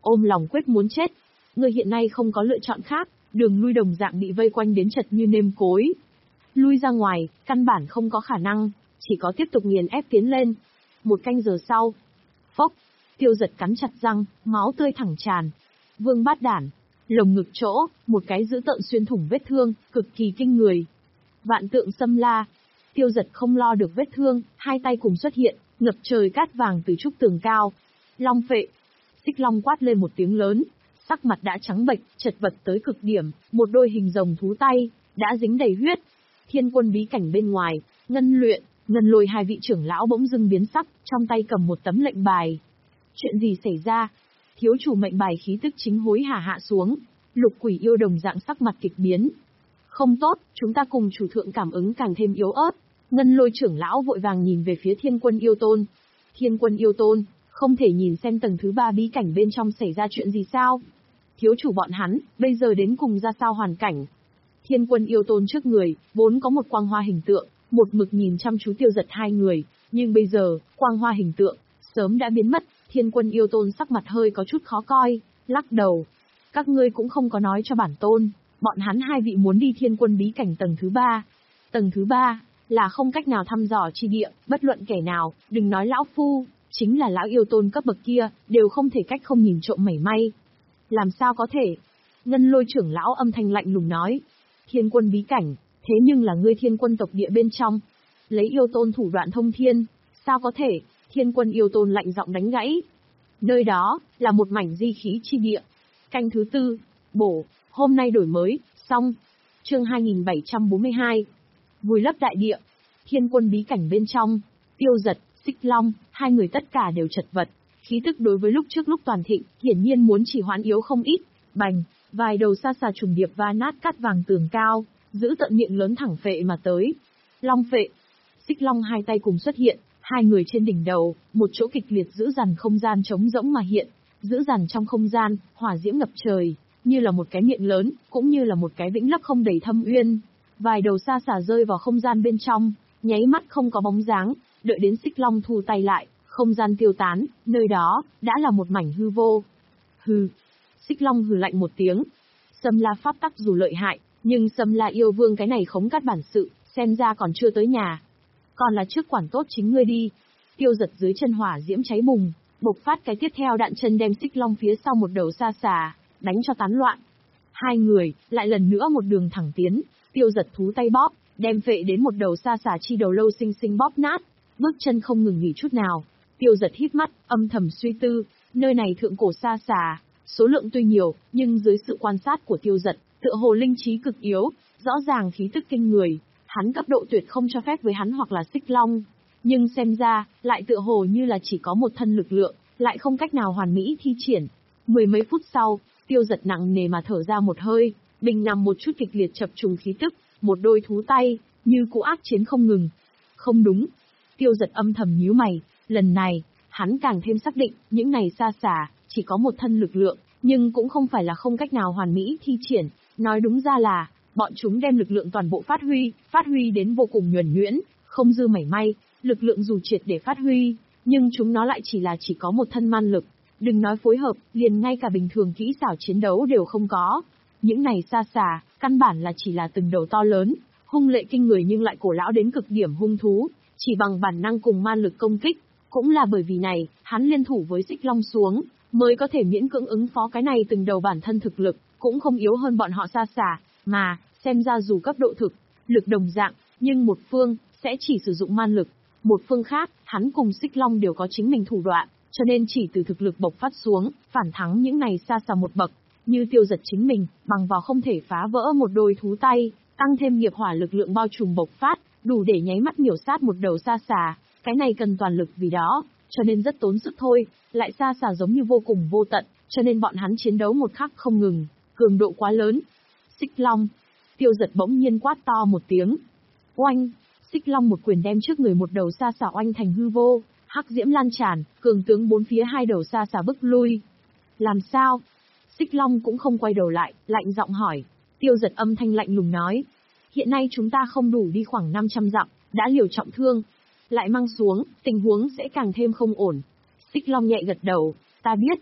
ôm lòng quyết muốn chết. Ngươi hiện nay không có lựa chọn khác, đường lui đồng dạng bị vây quanh đến chật như nêm cối. Lui ra ngoài, căn bản không có khả năng, chỉ có tiếp tục nghiền ép tiến lên. Một canh giờ sau, phốc, Tiêu Giật cắn chặt răng, máu tươi thẳng tràn. Vương Bát Đản, lồng ngực chỗ, một cái dữ tợn xuyên thủng vết thương, cực kỳ kinh người. Vạn Tượng Xâm La, Tiêu Giật không lo được vết thương, hai tay cùng xuất hiện, ngập trời cát vàng từ trúc tường cao. Long Phệ, Xích Long quát lên một tiếng lớn, sắc mặt đã trắng bệch, chật vật tới cực điểm, một đôi hình rồng thú tay, đã dính đầy huyết. Thiên Quân bí cảnh bên ngoài, Ngân Luyện, Ngân Lôi hai vị trưởng lão bỗng dưng biến sắc, trong tay cầm một tấm lệnh bài. Chuyện gì xảy ra? Thiếu chủ mệnh bài khí tức chính hối hả hạ xuống, Lục Quỷ yêu đồng dạng sắc mặt kịch biến. Không tốt, chúng ta cùng chủ thượng cảm ứng càng thêm yếu ớt. Ngân Lôi trưởng lão vội vàng nhìn về phía Thiên Quân yêu tôn. Thiên Quân yêu tôn, không thể nhìn xem tầng thứ ba bí cảnh bên trong xảy ra chuyện gì sao? Thiếu chủ bọn hắn, bây giờ đến cùng ra sao hoàn cảnh? Thiên Quân yêu tôn trước người, vốn có một quang hoa hình tượng, một mực nhìn chăm chú Tiêu Giật hai người, nhưng bây giờ, quang hoa hình tượng, sớm đã biến mất. Thiên Quân yêu tôn sắc mặt hơi có chút khó coi, lắc đầu. Các ngươi cũng không có nói cho bản tôn, bọn hắn hai vị muốn đi Thiên Quân bí cảnh tầng thứ ba. Tầng thứ ba, là không cách nào thăm dò chi địa, bất luận kẻ nào, đừng nói lão phu, chính là lão yêu tôn cấp bậc kia, đều không thể cách không nhìn trộm mảy may. Làm sao có thể? Ngân Lôi trưởng lão âm thanh lạnh lùng nói. Thiên Quân bí cảnh, thế nhưng là ngươi Thiên Quân tộc địa bên trong. Lấy yêu tôn thủ đoạn thông thiên, sao có thể? Thiên Quân yêu tôn lạnh giọng đánh gãy. Nơi đó, là một mảnh di khí chi địa. Canh thứ tư, bổ, hôm nay đổi mới, xong. Chương hai nghìn bảy trăm bốn mươi hai. Vùi lấp đại địa. Thiên Quân bí cảnh bên trong, Tiêu Giật, Xích Long, hai người tất cả đều chật vật. Khí tức đối với lúc trước lúc toàn thịnh, hiển nhiên muốn chỉ hoãn yếu không ít. Bành, vài đầu xa xà trùng điệp va nát cát vàng tường cao, giữ tận miệng lớn thẳng phệ mà tới. Long Phệ, Xích Long hai tay cùng xuất hiện, hai người trên đỉnh đầu, một chỗ kịch liệt giữ dằn không gian trống rỗng mà hiện, giữ dằn trong không gian, hỏa diễm ngập trời, như là một cái miệng lớn, cũng như là một cái vĩnh lấp không đầy thâm uyên. Vài đầu xa xà rơi vào không gian bên trong, nháy mắt không có bóng dáng, đợi đến Xích Long thu tay lại, không gian tiêu tán, nơi đó, đã là một mảnh hư vô. Hừ. Xích Long hừ lạnh một tiếng. Sâm La pháp tắc dù lợi hại, nhưng Sâm La yêu vương cái này khống cát bản sự, xem ra còn chưa tới nhà. Còn là trước quản tốt chính ngươi đi. Tiêu Giật dưới chân hỏa diễm cháy bùng, bộc phát cái tiếp theo đạn chân đem Xích Long phía sau một đầu xa xà, đánh cho tán loạn. Hai người, lại lần nữa một đường thẳng tiến, Tiêu Giật thú tay bóp, đem phệ đến một đầu xa xà chi đầu lâu xinh xinh bóp nát, bước chân không ngừng nghỉ chút nào. Tiêu Giật híp mắt, âm thầm suy tư, nơi này thượng cổ xa xà, số lượng tuy nhiều, nhưng dưới sự quan sát của Tiêu Giật, tựa hồ linh trí cực yếu, rõ ràng khí tức kinh người, hắn cấp độ tuyệt không cho phép với hắn hoặc là Xích Long, nhưng xem ra, lại tựa hồ như là chỉ có một thân lực lượng, lại không cách nào hoàn mỹ thi triển. Mười mấy phút sau, Tiêu Giật nặng nề mà thở ra một hơi, bình nằm một chút kịch liệt chập trùng khí tức, một đôi thú tay, như cũ ác chiến không ngừng. Không đúng. Tiêu Giật âm thầm nhíu mày, lần này, hắn càng thêm xác định, những này xa xả, chỉ có một thân lực lượng, nhưng cũng không phải là không cách nào hoàn mỹ thi triển, nói đúng ra là, bọn chúng đem lực lượng toàn bộ phát huy, phát huy đến vô cùng nhuần nhuyễn, không dư mảy may, lực lượng dù triệt để phát huy, nhưng chúng nó lại chỉ là chỉ có một thân man lực, đừng nói phối hợp, liền ngay cả bình thường kỹ xảo chiến đấu đều không có. Những này xa xả, căn bản là chỉ là từng đầu to lớn, hung lệ kinh người nhưng lại cổ lão đến cực điểm hung thú, chỉ bằng bản năng cùng man lực công kích. Cũng là bởi vì này, hắn liên thủ với Xích Long xuống, mới có thể miễn cưỡng ứng phó cái này từng đầu bản thân thực lực, cũng không yếu hơn bọn họ xa xả, mà, xem ra dù cấp độ thực, lực đồng dạng, nhưng một phương, sẽ chỉ sử dụng man lực, một phương khác, hắn cùng Xích Long đều có chính mình thủ đoạn, cho nên chỉ từ thực lực bộc phát xuống, phản thắng những này xa xả một bậc, như Tiêu Giật chính mình, bằng vào không thể phá vỡ một đôi thú tay, tăng thêm nghiệp hỏa lực lượng bao trùm bộc phát, đủ để nháy mắt miểu sát một đầu xa xả. Cái này cần toàn lực vì đó, cho nên rất tốn sức thôi, lại xa xả giống như vô cùng vô tận, cho nên bọn hắn chiến đấu một khắc không ngừng, cường độ quá lớn. Xích Long, Tiêu Giật bỗng nhiên quát to một tiếng. Oanh, Xích Long một quyền đem trước người một đầu xa xả oanh thành hư vô, hắc diễm lan tràn, cường tướng bốn phía hai đầu xa xả bức lui. Làm sao? Xích Long cũng không quay đầu lại, lạnh giọng hỏi. Tiêu Giật âm thanh lạnh lùng nói. Hiện nay chúng ta không đủ đi khoảng năm trăm dặm, đã liều trọng thương. Lại mang xuống, tình huống sẽ càng thêm không ổn. Xích Long nhẹ gật đầu, ta biết.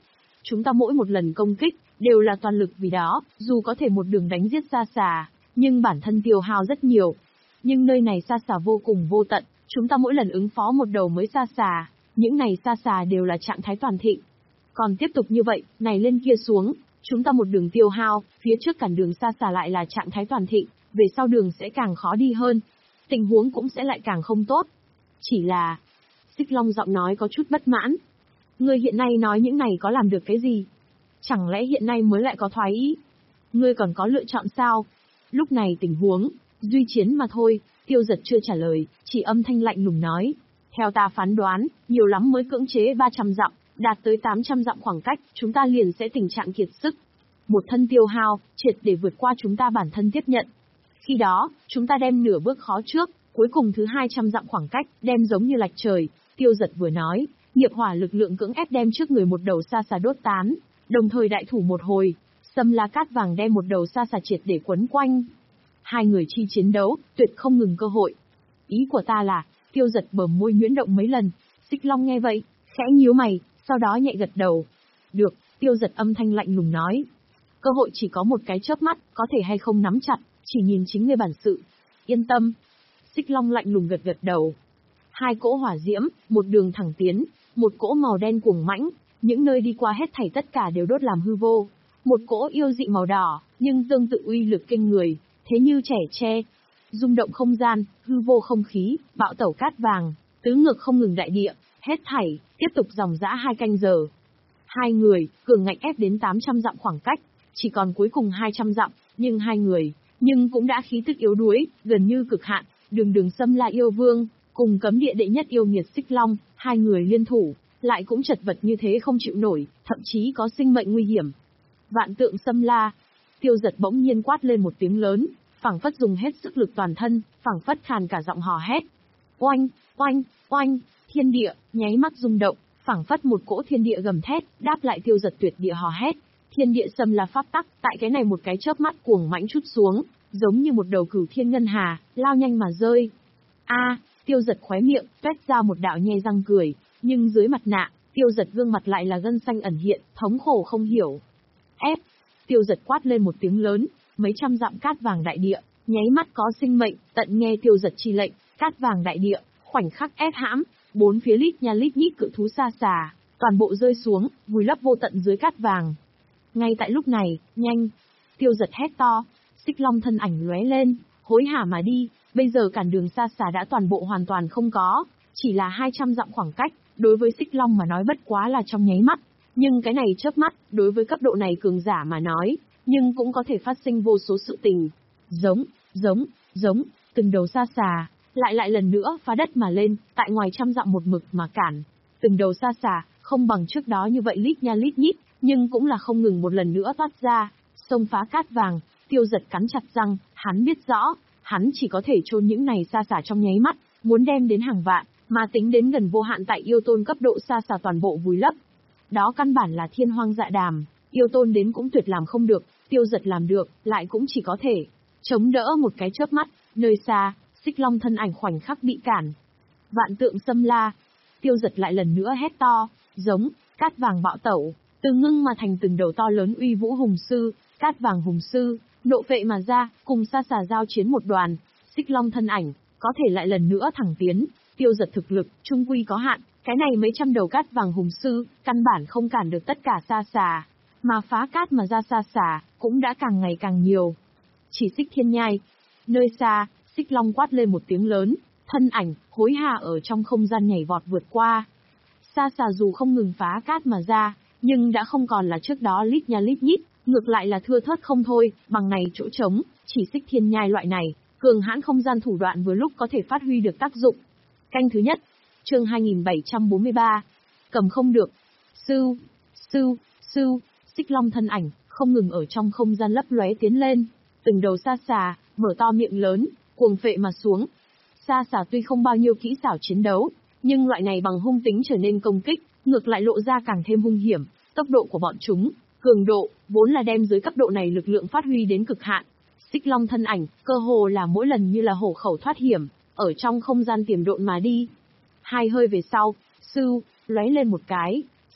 chúng ta mỗi một lần công kích, đều là toàn lực vì đó, dù có thể một đường đánh giết sa xà, nhưng bản thân tiêu hao rất nhiều. Nhưng nơi này sa xà vô cùng vô tận, chúng ta mỗi lần ứng phó một đầu mới sa xà, những này sa xà đều là trạng thái toàn thịnh. Còn tiếp tục như vậy, này lên kia xuống, chúng ta một đường tiêu hao, phía trước cản đường sa xà lại là trạng thái toàn thịnh, về sau đường sẽ càng khó đi hơn. Tình huống cũng sẽ lại càng không tốt. Chỉ là... Xích Long giọng nói có chút bất mãn. Ngươi hiện nay nói những này có làm được cái gì? Chẳng lẽ hiện nay mới lại có thoái ý? Ngươi còn có lựa chọn sao? Lúc này tình huống, duy chiến mà thôi, Tiêu Giật chưa trả lời, chỉ âm thanh lạnh lùng nói. Theo ta phán đoán, nhiều lắm mới cưỡng chế ba trăm dặm, đạt tới tám trăm dặm khoảng cách, chúng ta liền sẽ tình trạng kiệt sức. Một thân tiêu hao, triệt để vượt qua chúng ta bản thân tiếp nhận. Khi đó, chúng ta đem nửa bước khó trước, cuối cùng thứ hai trăm dặm khoảng cách, đem giống như lạch trời. Tiêu Giật vừa nói, nghiệp hỏa lực lượng cưỡng ép đem trước người một đầu sa xà đốt tán, đồng thời đại thủ một hồi, Sâm La Cát Vàng đem một đầu sa xà triệt để quấn quanh. Hai người chi chiến đấu, tuyệt không ngừng cơ hội. Ý của ta là, Tiêu Giật bờ môi nhuyễn động mấy lần, Xích Long nghe vậy, khẽ nhíu mày, sau đó nhẹ gật đầu. Được, Tiêu Giật âm thanh lạnh lùng nói. Cơ hội chỉ có một cái chớp mắt, có thể hay không nắm chặt, chỉ nhìn chính ngươi bản sự. Yên tâm. Xích Long lạnh lùng gật gật đầu. Hai cỗ hỏa diễm, một đường thẳng tiến, một cỗ màu đen cuồng mãnh, những nơi đi qua hết thảy tất cả đều đốt làm hư vô. Một cỗ yêu dị màu đỏ, nhưng tương tự uy lực kinh người, thế như trẻ tre. Rung động không gian, hư vô không khí, bạo tẩu cát vàng, tứ ngược không ngừng đại địa, hết thảy, tiếp tục dòng dã hai canh giờ. Hai người, cường ngạnh ép đến tám trăm dặm khoảng cách, chỉ còn cuối cùng hai trăm dặm, nhưng hai người, nhưng cũng đã khí tức yếu đuối, gần như cực hạn, đường đường Sâm La yêu vương, cùng cấm địa đệ nhất yêu nghiệt Xích Long, hai người liên thủ, lại cũng chật vật như thế không chịu nổi, thậm chí có sinh mệnh nguy hiểm. Vạn tượng Sâm La, Tiêu Giật bỗng nhiên quát lên một tiếng lớn, phảng phất dùng hết sức lực toàn thân, phảng phất khàn cả giọng hò hét. Oanh, oanh, oanh, thiên địa, nháy mắt rung động, phảng phất một cỗ thiên địa gầm thét, đáp lại Tiêu Giật tuyệt địa hò hét. Thiên địa Sâm La pháp tắc, tại cái này một cái chớp mắt cuồng mãnh chút xuống, giống như một đầu cửu thiên ngân hà, lao nhanh mà rơi. A, Tiêu Giật khóe miệng, toét ra một đạo nhe răng cười, nhưng dưới mặt nạ, Tiêu Giật gương mặt lại là gân xanh ẩn hiện, thống khổ không hiểu. Ép, Tiêu Giật quát lên một tiếng lớn, mấy trăm dặm cát vàng đại địa, nháy mắt có sinh mệnh, tận nghe Tiêu Giật chi lệnh, cát vàng đại địa, khoảnh khắc ép hãm, bốn phía lít nha lít nhít cự thú sa xà, toàn bộ rơi xuống, vùi lấp vô tận dưới cát vàng. Ngay tại lúc này, nhanh, Tiêu Giật hét to, Xích Long thân ảnh lóe lên, hối hả mà đi, bây giờ cản đường sa xà đã toàn bộ hoàn toàn không có, chỉ là hai trăm dặm khoảng cách, đối với Xích Long mà nói bất quá là trong nháy mắt, nhưng cái này chớp mắt, đối với cấp độ này cường giả mà nói, nhưng cũng có thể phát sinh vô số sự tình. Giống, giống, giống, từng đầu sa xà, lại lại lần nữa phá đất mà lên, tại ngoài trăm dặm một mực mà cản. Từng đầu sa xà, không bằng trước đó như vậy lít nha lít nhít, nhưng cũng là không ngừng một lần nữa toát ra, xông phá cát vàng. Tiêu Giật cắn chặt răng, hắn biết rõ, hắn chỉ có thể chôn những này sa xà trong nháy mắt, muốn đem đến hàng vạn, mà tính đến gần vô hạn tại yêu tôn cấp độ sa xà toàn bộ vùi lấp. Đó căn bản là thiên hoang dạ đàm, yêu tôn đến cũng tuyệt làm không được, Tiêu Giật làm được, lại cũng chỉ có thể chống đỡ một cái chớp mắt, nơi xa, Xích Long thân ảnh khoảnh khắc bị cản. Vạn tượng Sâm La, Tiêu Giật lại lần nữa hét to, giống, cát vàng bạo tẩu, từ ngưng mà thành từng đầu to lớn uy vũ hùng sư, cát vàng hùng sư, nộ vệ mà ra, cùng sa xà giao chiến một đoàn, Xích Long thân ảnh, có thể lại lần nữa thẳng tiến, Tiêu Giật thực lực, trung quy có hạn, cái này mấy trăm đầu cát vàng hùng sư, căn bản không cản được tất cả sa xà, mà phá cát mà ra sa xà, cũng đã càng ngày càng nhiều. Chỉ Xích Thiên Nhai, nơi xa, Xích Long quát lên một tiếng lớn, thân ảnh, hối hả ở trong không gian nhảy vọt vượt qua. Sa xà dù không ngừng phá cát mà ra, nhưng đã không còn là trước đó lít nha lít nhít, ngược lại là thưa thớt không thôi, bằng này chỗ trống, chỉ Xích Thiên Nhai loại này, cường hãn không gian thủ đoạn vừa lúc có thể phát huy được tác dụng. Canh thứ nhất, chương hai nghìn bảy trăm bốn mươi ba, cầm không được. Sưu, sưu, sưu, Xích Long thân ảnh, không ngừng ở trong không gian lấp lóe tiến lên. Từng đầu sa xà, mở to miệng lớn, cuồng phệ mà xuống. Sa xà tuy không bao nhiêu kỹ xảo chiến đấu, nhưng loại này bằng hung tính trở nên công kích, ngược lại lộ ra càng thêm hung hiểm. Tốc độ của bọn chúng, cường độ, vốn là đem dưới cấp độ này lực lượng phát huy đến cực hạn. Xích Long thân ảnh, cơ hồ là mỗi lần như là hổ khẩu thoát hiểm, ở trong không gian tiềm độn mà đi. Hai hơi về sau, sưu, lóe lên một cái,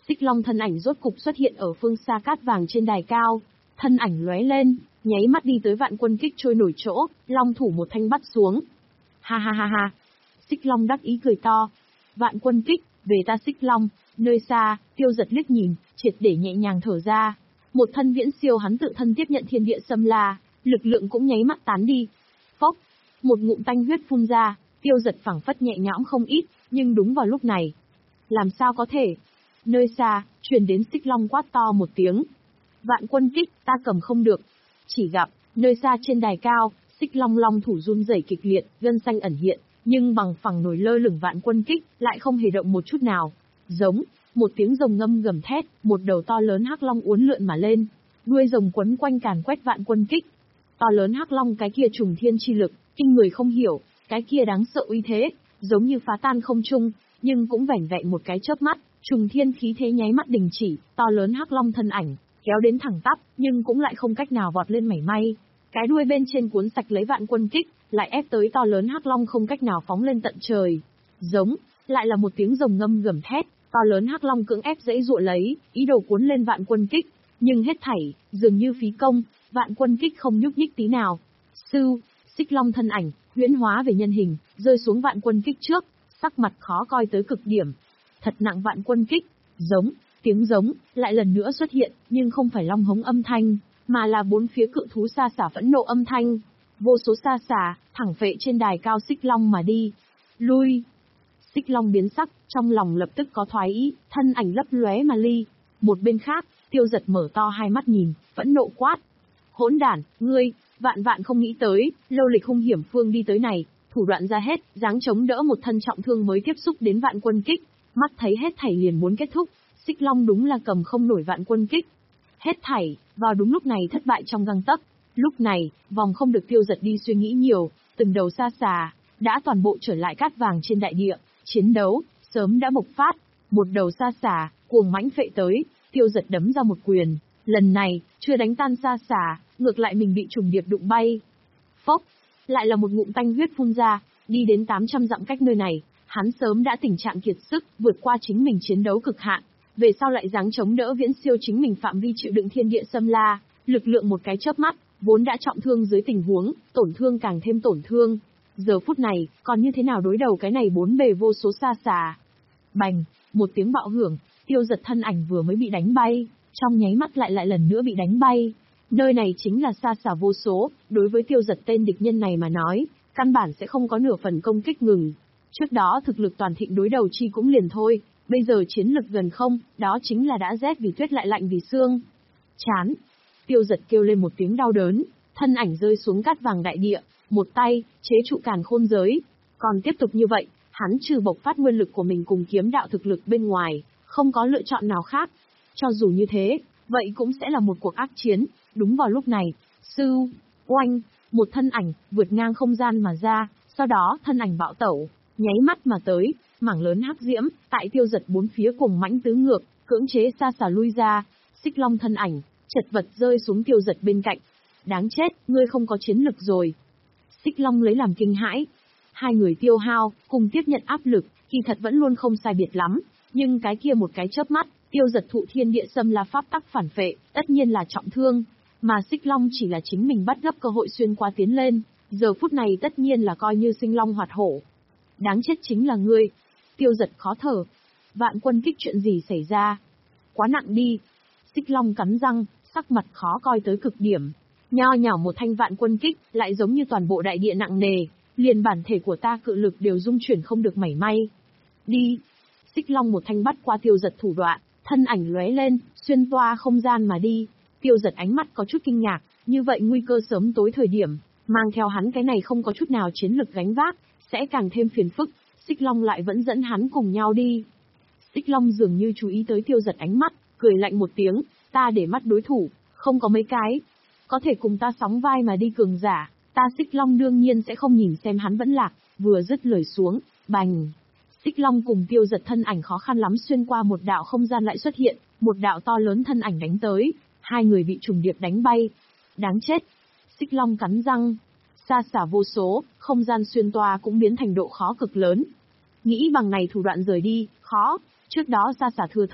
Xích Long thân ảnh rốt cục xuất hiện ở phương xa cát vàng trên đài cao, thân ảnh lóe lên, nháy mắt đi tới Vạn Quân Kích trôi nổi chỗ, long thủ một thanh bắt xuống. Ha ha ha ha. Xích Long đắc ý cười to. Vạn Quân Kích, về ta Xích Long. Nơi xa, Tiêu Giật liếc nhìn, triệt để nhẹ nhàng thở ra. Một thân viễn siêu hắn tự thân tiếp nhận thiên địa xâm la, lực lượng cũng nháy mắt tán đi. Phốc, một ngụm tanh huyết phun ra, Tiêu Giật phảng phất nhẹ nhõm không ít, nhưng đúng vào lúc này, làm sao có thể? Nơi xa, truyền đến Xích Long quát to một tiếng. Vạn Quân Kích, ta cầm không được. Chỉ gặp, nơi xa trên đài cao, Xích Long long thủ run rẩy kịch liệt, gân xanh ẩn hiện, nhưng bằng phẳng nổi lơ lửng Vạn Quân Kích, lại không hề động một chút nào. Giống, một tiếng rồng ngâm gầm thét, một đầu to lớn hắc long uốn lượn mà lên, đuôi rồng quấn quanh càn quét Vạn Quân Kích. To lớn hắc long cái kia trùng thiên chi lực, kinh người không hiểu, cái kia đáng sợ uy thế, giống như phá tan không trung, nhưng cũng vẻn vẹn một cái chớp mắt, trùng thiên khí thế nháy mắt đình chỉ, to lớn hắc long thân ảnh kéo đến thẳng tắp, nhưng cũng lại không cách nào vọt lên mảy may. Cái đuôi bên trên cuốn sạch lấy Vạn Quân Kích, lại ép tới to lớn hắc long không cách nào phóng lên tận trời. Giống, lại là một tiếng rồng ngâm gầm thét, to lớn hắc long cưỡng ép dãy dụa lấy, ý đồ cuốn lên Vạn Quân Kích, nhưng hết thảy dường như phí công, Vạn Quân Kích không nhúc nhích tí nào. Sưu, Xích Long thân ảnh huyễn hóa về nhân hình, rơi xuống Vạn Quân Kích trước, sắc mặt khó coi tới cực điểm. Thật nặng Vạn Quân Kích, giống, tiếng giống lại lần nữa xuất hiện, nhưng không phải long hống âm thanh, mà là bốn phía cự thú sa xả phẫn nộ âm thanh. Vô số sa xả thẳng phệ trên đài cao Xích Long mà đi. Lui. Xích Long biến sắc, trong lòng lập tức có thoái ý, thân ảnh lấp lóe mà ly. Một bên khác, Tiêu Giật mở to hai mắt nhìn, phẫn nộ quát. Hỗn đản, ngươi, vạn vạn không nghĩ tới, lâu lịch hung hiểm phương đi tới này, thủ đoạn ra hết, dáng chống đỡ một thân trọng thương mới tiếp xúc đến Vạn Quân Kích, mắt thấy hết thảy liền muốn kết thúc, Xích Long đúng là cầm không nổi Vạn Quân Kích. Hết thảy, vào đúng lúc này thất bại trong gang tấc. Lúc này, vòng không được Tiêu Giật đi suy nghĩ nhiều, từng đầu sa xà đã toàn bộ trở lại cát vàng trên đại địa, chiến đấu sớm đã bộc phát, một đầu sa xà cuồng mãnh phệ tới, Tiêu Giật đấm ra một quyền, lần này chưa đánh tan sa xà, ngược lại mình bị trùng điệp đụng bay. Phốc, lại là một ngụm tanh huyết phun ra, đi đến tám trăm dặm cách nơi này, hắn sớm đã tình trạng kiệt sức, vượt qua chính mình chiến đấu cực hạn, về sau lại dáng chống đỡ viễn siêu chính mình phạm vi chịu đựng thiên địa xâm la, lực lượng một cái chớp mắt, vốn đã trọng thương dưới tình huống, tổn thương càng thêm tổn thương. Giờ phút này, còn như thế nào đối đầu cái này bốn bề vô số sa xà. Bành, một tiếng bạo hưởng, Tiêu Giật thân ảnh vừa mới bị đánh bay, trong nháy mắt lại lại lần nữa bị đánh bay. Nơi này chính là sa xà vô số, đối với Tiêu Giật tên địch nhân này mà nói, căn bản sẽ không có nửa phần công kích ngừng. Trước đó thực lực toàn thịnh đối đầu chi cũng liền thôi, bây giờ chiến lực gần không, đó chính là đã rét vì tuyết lại lạnh vì xương. Chán. Tiêu Giật kêu lên một tiếng đau đớn, thân ảnh rơi xuống cát vàng đại địa, một tay chế trụ càn khôn giới. Còn tiếp tục như vậy, hắn trừ bộc phát nguyên lực của mình cùng kiếm đạo thực lực bên ngoài, không có lựa chọn nào khác. Cho dù như thế, vậy cũng sẽ là một cuộc ác chiến. Đúng vào lúc này, sư, oanh, một thân ảnh vượt ngang không gian mà ra, sau đó thân ảnh bạo tẩu, nháy mắt mà tới, mảng lớn hắc diễm, tại Tiêu Giật bốn phía cùng mãnh tứ ngược, cưỡng chế sa xà lui ra. Xích Long thân ảnh chật vật rơi xuống Tiêu Giật bên cạnh. Đáng chết, ngươi không có chiến lực rồi. Xích Long lấy làm kinh hãi. Hai người tiêu hao, cùng tiếp nhận áp lực, kỳ thật vẫn luôn không sai biệt lắm, nhưng cái kia một cái chớp mắt, Tiêu Giật thụ thiên địa xâm la pháp tắc phản phệ, tất nhiên là trọng thương, mà Xích Long chỉ là chính mình bắt gấp cơ hội xuyên qua tiến lên, giờ phút này tất nhiên là coi như sinh long hoạt hổ. Đáng chết chính là ngươi. Tiêu Giật khó thở. Vạn Quân Kích chuyện gì xảy ra? Quá nặng đi. Xích Long cắn răng, sắc mặt khó coi tới cực điểm. Nho nhỏ một thanh Vạn Quân Kích, lại giống như toàn bộ đại địa nặng nề, liền bản thể của ta cự lực đều dung chuyển không được mảy may. Đi. Xích Long một thanh bắt qua Tiêu Giật thủ đoạn, thân ảnh lóe lên, xuyên toa không gian mà đi. Tiêu Giật ánh mắt có chút kinh ngạc, như vậy nguy cơ sớm tối thời điểm, mang theo hắn cái này không có chút nào chiến lực gánh vác, sẽ càng thêm phiền phức. Xích Long lại vẫn dẫn hắn cùng nhau đi. Xích Long dường như chú ý tới Tiêu Giật ánh mắt, cười lạnh một tiếng, ta để mắt đối thủ, không có mấy cái. Có thể cùng ta sóng vai mà đi cường giả, ta Xích Long đương nhiên sẽ không nhìn xem hắn vẫn lạc. Vừa dứt lời xuống, bành. Xích Long cùng Tiêu Giật thân ảnh khó khăn lắm xuyên qua một đạo không gian lại xuất hiện, một đạo to lớn thân ảnh đánh tới, hai người bị trùng điệp đánh bay. Đáng chết. Xích Long cắn răng. Sa xả vô số, không gian xuyên toa cũng biến thành độ khó cực lớn. Nghĩ bằng này thủ đoạn rời đi, khó, trước đó sa xả thưa thớt,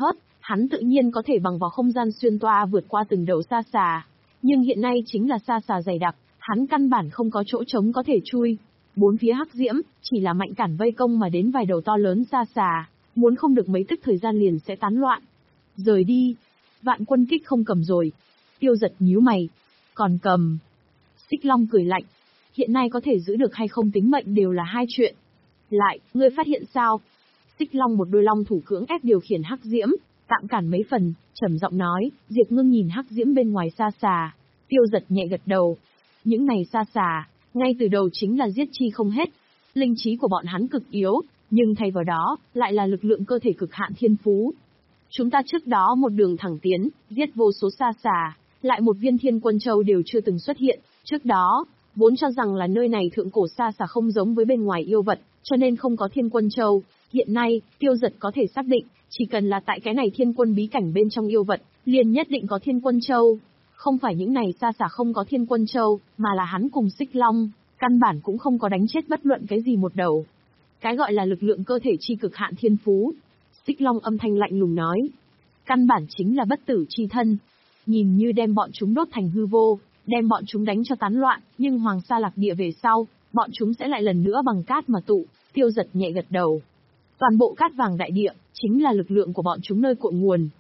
hắn tự nhiên có thể bằng vào không gian xuyên toa vượt qua từng đầu sa xà. Nhưng hiện nay chính là sa xà dày đặc, hắn căn bản không có chỗ trống có thể chui. Bốn phía hắc diễm, chỉ là mạnh cản vây công mà đến vài đầu to lớn sa xà, muốn không được mấy tức thời gian liền sẽ tán loạn. Rời đi. Vạn quân kích không cầm rồi. Tiêu Giật nhíu mày. Còn cầm. Xích Long cười lạnh. Hiện nay có thể giữ được hay không tính mệnh đều là hai chuyện. Lại, ngươi phát hiện sao? Xích Long một đôi long thủ cưỡng ép điều khiển hắc diễm, tạm cản mấy phần, trầm giọng nói. Diệp Ngưng nhìn hắc diễm bên ngoài sa xà. Tiêu Giật nhẹ gật đầu. Những này sa xà, ngay từ đầu chính là giết chi không hết. Linh trí của bọn hắn cực yếu, nhưng thay vào đó, lại là lực lượng cơ thể cực hạn thiên phú. Chúng ta trước đó một đường thẳng tiến, giết vô số sa xà, lại một viên thiên quân châu đều chưa từng xuất hiện. Trước đó, vốn cho rằng là nơi này thượng cổ sa xà không giống với bên ngoài yêu vật, cho nên không có thiên quân châu. Hiện nay, Tiêu Giật có thể xác định, chỉ cần là tại cái này thiên quân bí cảnh bên trong yêu vật, liền nhất định có thiên quân châu. Không phải những này sa xà không có thiên quân châu, mà là hắn cùng Xích Long, căn bản cũng không có đánh chết bất luận cái gì một đầu. Cái gọi là lực lượng cơ thể chi cực hạn thiên phú. Xích Long âm thanh lạnh lùng nói. Căn bản chính là bất tử chi thân. Nhìn như đem bọn chúng đốt thành hư vô, đem bọn chúng đánh cho tán loạn, nhưng Hoàng Sa Lạc Địa về sau, bọn chúng sẽ lại lần nữa bằng cát mà tụ. Tiêu Giật nhẹ gật đầu. Toàn bộ cát vàng đại địa, chính là lực lượng của bọn chúng nơi cội nguồn.